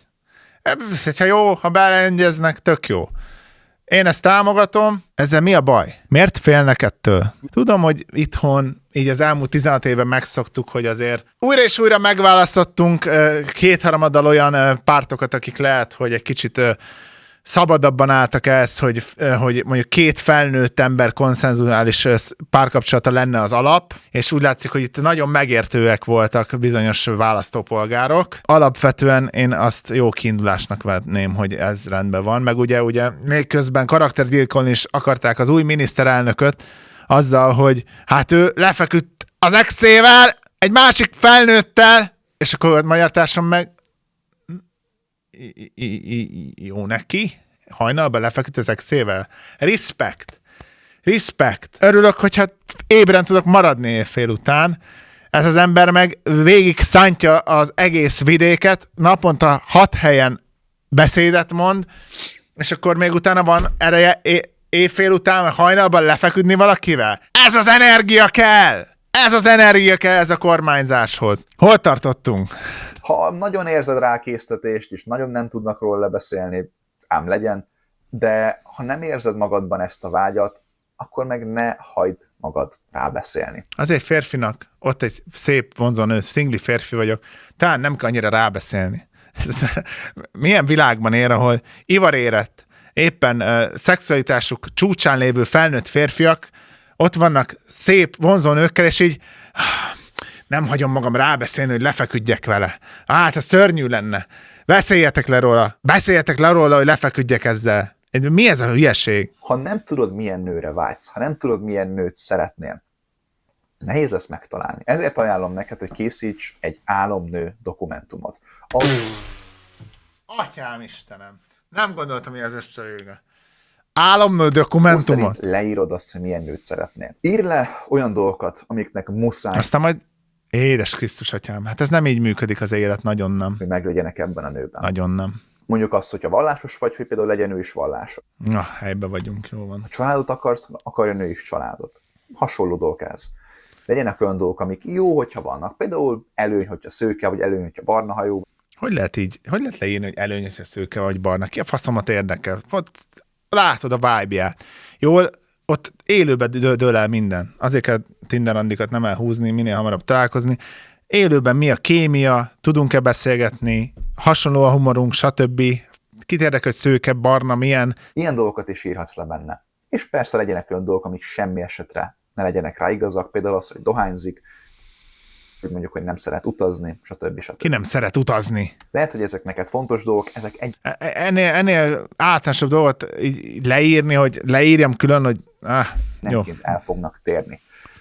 S1: Ha jó, ha beleegyeznek, tök jó. Én ezt támogatom, ezzel mi a baj? Miért félnek ettől? Tudom, hogy itthon így az elmúlt 16 éve megszoktuk, hogy azért újra és újra megválasztottunk kétharmaddal olyan pártokat, akik lehet, hogy egy kicsit szabadabban álltak ehhez, hogy mondjuk két felnőtt ember konszenzuális párkapcsolata lenne az alap, és úgy látszik, hogy itt nagyon megértőek voltak bizonyos választópolgárok. Alapvetően én azt jó kiindulásnak venném, hogy ez rendben van, meg ugye még közben karaktergyilkolni is akarták az új miniszterelnököt azzal, hogy hát ő lefeküdt az exével, egy másik felnőttel, és akkor a magyar társam meg jó neki, hajnalban lefeküdt az exével. Respect. Örülök, hogyha ébren tudok maradni éjfél után. Ez az ember meg végig szántja az egész vidéket, naponta 6 helyen beszédet mond, és akkor még utána van ereje éjfél után, hajnalban lefeküdni valakivel. Ez az energia kell! Ez a kormányzáshoz. Hol tartottunk?
S3: Ha nagyon érzed rá a késztetést, és nagyon nem tudnak róla beszélni, ám legyen, de ha nem érzed magadban ezt a vágyat, akkor meg ne hagyd magad rábeszélni.
S1: Azért férfinak, ott egy szép, vonzó nő, szingli férfi vagyok, talán nem kell annyira rábeszélni. Milyen világban él, ahol ivarérett, éppen szexualitásuk csúcsán lévő felnőtt férfiak, ott vannak szép, vonzó nőkkel, és így nem hagyom magam rábeszélni, hogy lefeküdjek vele. Hát, ez szörnyű lenne. Beszéljetek le róla, hogy lefeküdjek ezzel. Mi ez a hülyeség?
S3: Ha nem tudod, milyen nőre vágysz, ha nem tudod, milyen nőt szeretnél, nehéz lesz megtalálni. Ezért ajánlom neked, hogy készíts egy álomnő dokumentumot.
S1: Atyám Istenem, nem gondoltam, hogy ez összejöjjön. Álomnő dokumentumot?
S3: Leírod azt, hogy milyen nőt szeretnél. Írd le olyan dolgokat, amiknek muszáj.
S1: Aztán majd, édes Krisztus atyám, hát ez nem így működik az élet, nagyon nem.
S3: Hogy meglegyenek ebben a nőben.
S1: Nagyon nem.
S3: Mondjuk azt, hogyha vallásos vagy, hogy például legyen ő is vallásos.
S1: Na, helyben vagyunk, jó van.
S3: Ha családot akarsz, akarja nő is családot. Hasonló dolgok ez. Legyenek olyan dolgok, amik jó, hogyha vannak. Például előny, hogyha szőke, vagy előny, hogyha barna hajú.
S1: Hogy lehet leírni, hogy előny, hogyha szőke vagy barna? Ki a faszomat érdekel? Ott látod a vibe-ját. Jól, ott élőben dől el minden. Azért kell Tinder randikat nem elhúzni, minél hamarabb találkozni. Élőben mi a kémia, tudunk-e beszélgetni, hasonló a humorunk, stb. Kit érdekel, hogy szőke, barna, milyen?
S3: Ilyen dolgokat is írhatsz le benne. És persze legyenek olyan dolgok, amik semmi esetre ne legyenek rá igazak, például az, hogy dohányzik, hogy mondjuk, hogy nem szeret utazni, stb.
S1: Ki nem szeret utazni?
S3: Lehet, hogy ezek neked fontos dolgok, ezek egy...
S1: Ennél általánosabb dolgot így leírni, hogy leírjam külön, hogy jó.
S3: El fognak térni.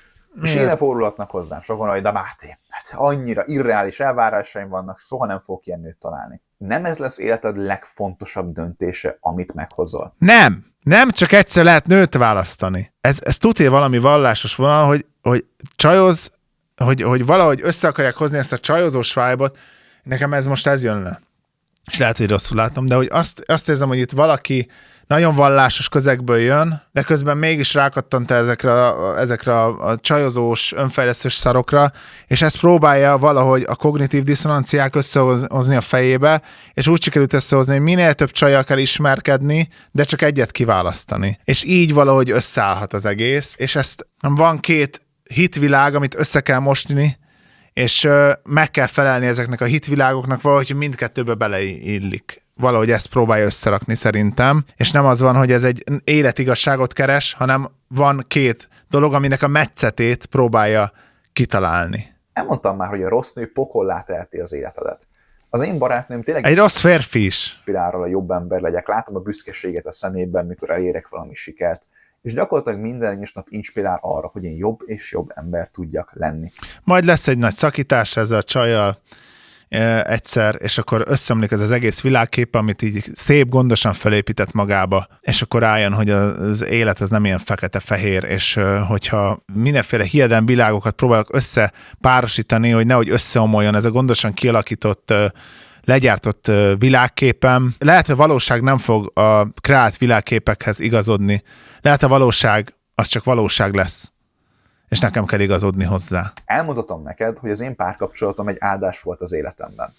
S3: És ide fordulatnak hozzám sokan, hogy de Máté, hát annyira irreális elvárásaim vannak, soha nem fogok ilyen nőt találni. Nem ez lesz életed legfontosabb döntése, amit meghozol?
S1: Nem csak egyszer lehet nőt választani. Ez tudja valami vallásos vonal, hogy csajoz, hogy valahogy össze akarják hozni ezt a csajozós vibe-ot, nekem ez jön le. És lehet, hogy rosszul látom, de hogy azt érzem, hogy itt valaki nagyon vallásos közegből jön, de közben mégis rákattant ezekre a csajozós, önfejlesztős szarokra, és ezt próbálja valahogy a kognitív diszonanciák összehozni a fejébe, és úgy sikerült összehozni, hogy minél több csajjal kell ismerkedni, de csak egyet kiválasztani. És így valahogy összeállhat az egész, és ezt van 2 hitvilág, amit össze kell mosni, és meg kell felelni ezeknek a hitvilágoknak valahogy, hogy mindkettőbe beleillik. Valahogy ezt próbálja összerakni szerintem, és nem az van, hogy ez egy életigazságot keres, hanem van 2 dolog, aminek a metszetét próbálja kitalálni.
S3: Elmondtam már, hogy a rossz nő pokollá teheti az életedet. Az én barátnőm tényleg
S1: egy rossz férfi is.
S3: Inspirálról a jobb ember legyek, látom a büszkeséget a szemében, mikor elérek valami sikert, és gyakorlatilag minden egyes nap inspirál arra, hogy én jobb és jobb ember tudjak lenni.
S1: Majd lesz egy nagy szakítás ezzel a csajjal egyszer, és akkor összeomlik ez az egész világkép, amit így szép, gondosan felépített magába, és akkor rájön, hogy az élet az nem ilyen fekete-fehér, és hogyha mindenféle hiedelmi világokat próbálok összepárosítani, hogy nehogy összeomoljon ez a gondosan kialakított, legyártott világképem. Lehet, hogy a valóság nem fog a kreált világképekhez igazodni. Lehet, a valóság az csak valóság lesz, és nekem kell igazodni hozzá.
S3: Elmondhatom neked, hogy az én párkapcsolatom egy áldás volt az életemben.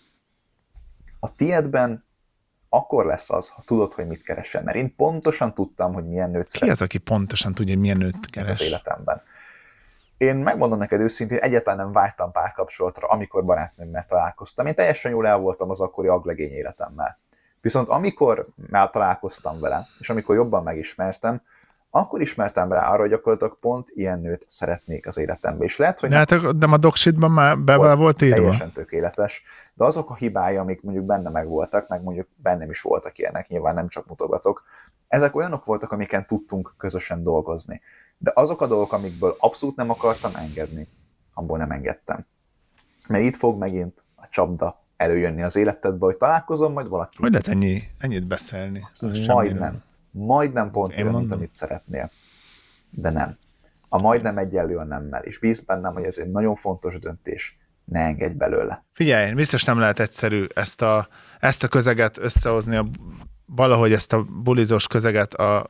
S3: A tiédben akkor lesz az, ha tudod, hogy mit keresel, mert én pontosan tudtam, hogy milyen nőt szeretnék.
S1: Ki az, aki pontosan tudja, hogy milyen nőt keres?
S3: Az életemben. Én megmondom neked őszintén, egyáltalán nem vágytam párkapcsolatra, amikor barátnőmmel találkoztam. Én teljesen jól el voltam az akkori aglegény életemmel. Viszont amikor már találkoztam vele, és amikor jobban megismertem, akkor ismertem rá arra, hogy gyakorlatilag pont ilyen nőt szeretnék az életembe. És lehet, hogy
S1: de a dogsitban már be volt írva.
S3: Teljesen tökéletes. De azok a hibái, amik mondjuk benne megvoltak, meg mondjuk bennem is voltak ilyenek, nyilván nem csak mutogatok, ezek olyanok voltak, amiken tudtunk közösen dolgozni. De azok a dolgok, amikből abszolút nem akartam engedni, abból nem engedtem. Mert itt fog megint a csapda előjönni az életedbe, hogy találkozom majd valaki.
S1: Hogy lehet ennyit beszélni?
S3: Majdnem pont olyan, mint amit szeretnél. De nem. A majdnem egyenlő a nemmel. És bíz bennem, hogy ez egy nagyon fontos döntés. Ne engedj belőle.
S1: Figyelj, biztos nem lehet egyszerű ezt a közeget összehozni, valahogy ezt a bulizós közeget a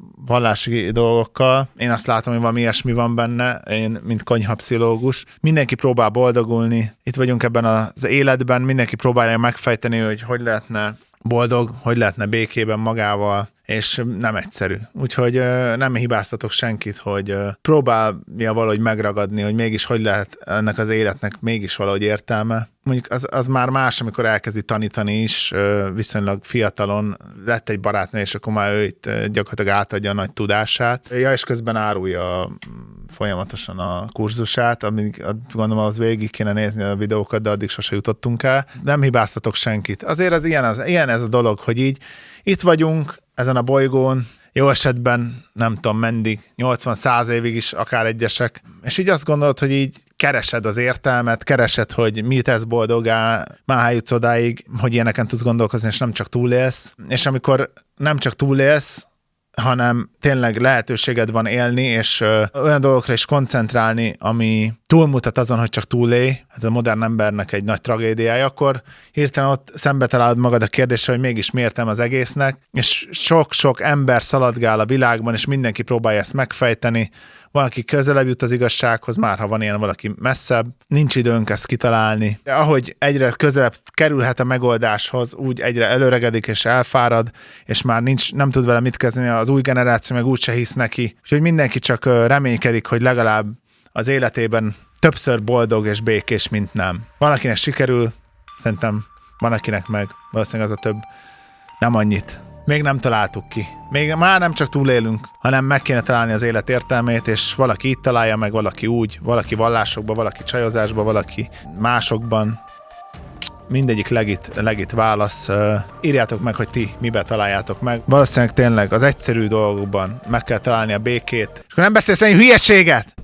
S1: vallási dolgokkal. Én azt látom, hogy valami ilyesmi van benne, én, mint konyhapszichológus. Mindenki próbál boldogulni. Itt vagyunk ebben az életben, mindenki próbálja megfejteni, hogy lehetne boldog, hogy lehetne békében magával, és nem egyszerű. Úgyhogy nem hibáztatok senkit, hogy próbálja valahogy megragadni, hogy mégis hogy lehet ennek az életnek mégis valahogy értelme. Mondjuk az már más, amikor elkezdi tanítani is, viszonylag fiatalon lett egy barátnő, és akkor már ő itt gyakorlatilag átadja a nagy tudását. Ja, és közben árulja folyamatosan a kurzusát, amíg gondolom, ahhoz végig kéne nézni a videókat, de addig sose jutottunk el. Nem hibáztatok senkit. Azért az ilyen ez a dolog, hogy így itt vagyunk ezen a bolygón, jó esetben, nem tudom, mendig, 80-100 évig is, akár egyesek, és így azt gondolod, hogy így keresed az értelmet, keresed, hogy mi tesz boldogá, már jutsz odáig, hogy ilyeneken tudsz gondolkozni, és nem csak túlélsz. És amikor nem csak túlélsz, hanem tényleg lehetőséged van élni, és olyan dolgokra is koncentrálni, ami túlmutat azon, hogy csak túlélj, ez a modern embernek egy nagy tragédiája, akkor hirtelen ott szembe találod magad a kérdéssel, hogy mégis mi értem az egésznek, és sok-sok ember szaladgál a világban, és mindenki próbálja ezt megfejteni, valaki közelebb jut az igazsághoz, már ha van ilyen, valaki messzebb, nincs időnk ezt kitalálni. De ahogy egyre közelebb kerülhet a megoldáshoz, úgy egyre előregedik és elfárad, és már nem tud vele mit kezdeni, az új generáció meg úgyse hisz neki. Úgyhogy mindenki csak reménykedik, hogy legalább az életében többször boldog és békés, mint nem. Van, akinek sikerül, szerintem van, akinek meg valószínűleg az a több nem annyit. Még nem találtuk ki. Még már nem csak túlélünk, hanem meg kéne találni az élet értelmét, és valaki itt találja meg, valaki úgy, valaki vallásokban, valaki csajozásban, valaki másokban. Mindegyik legit válasz. Írjátok meg, hogy ti mibe találjátok meg. Valószínűleg tényleg az egyszerű dolgokban meg kell találni a békét. És akkor nem beszélsz ennyi hülyeséget!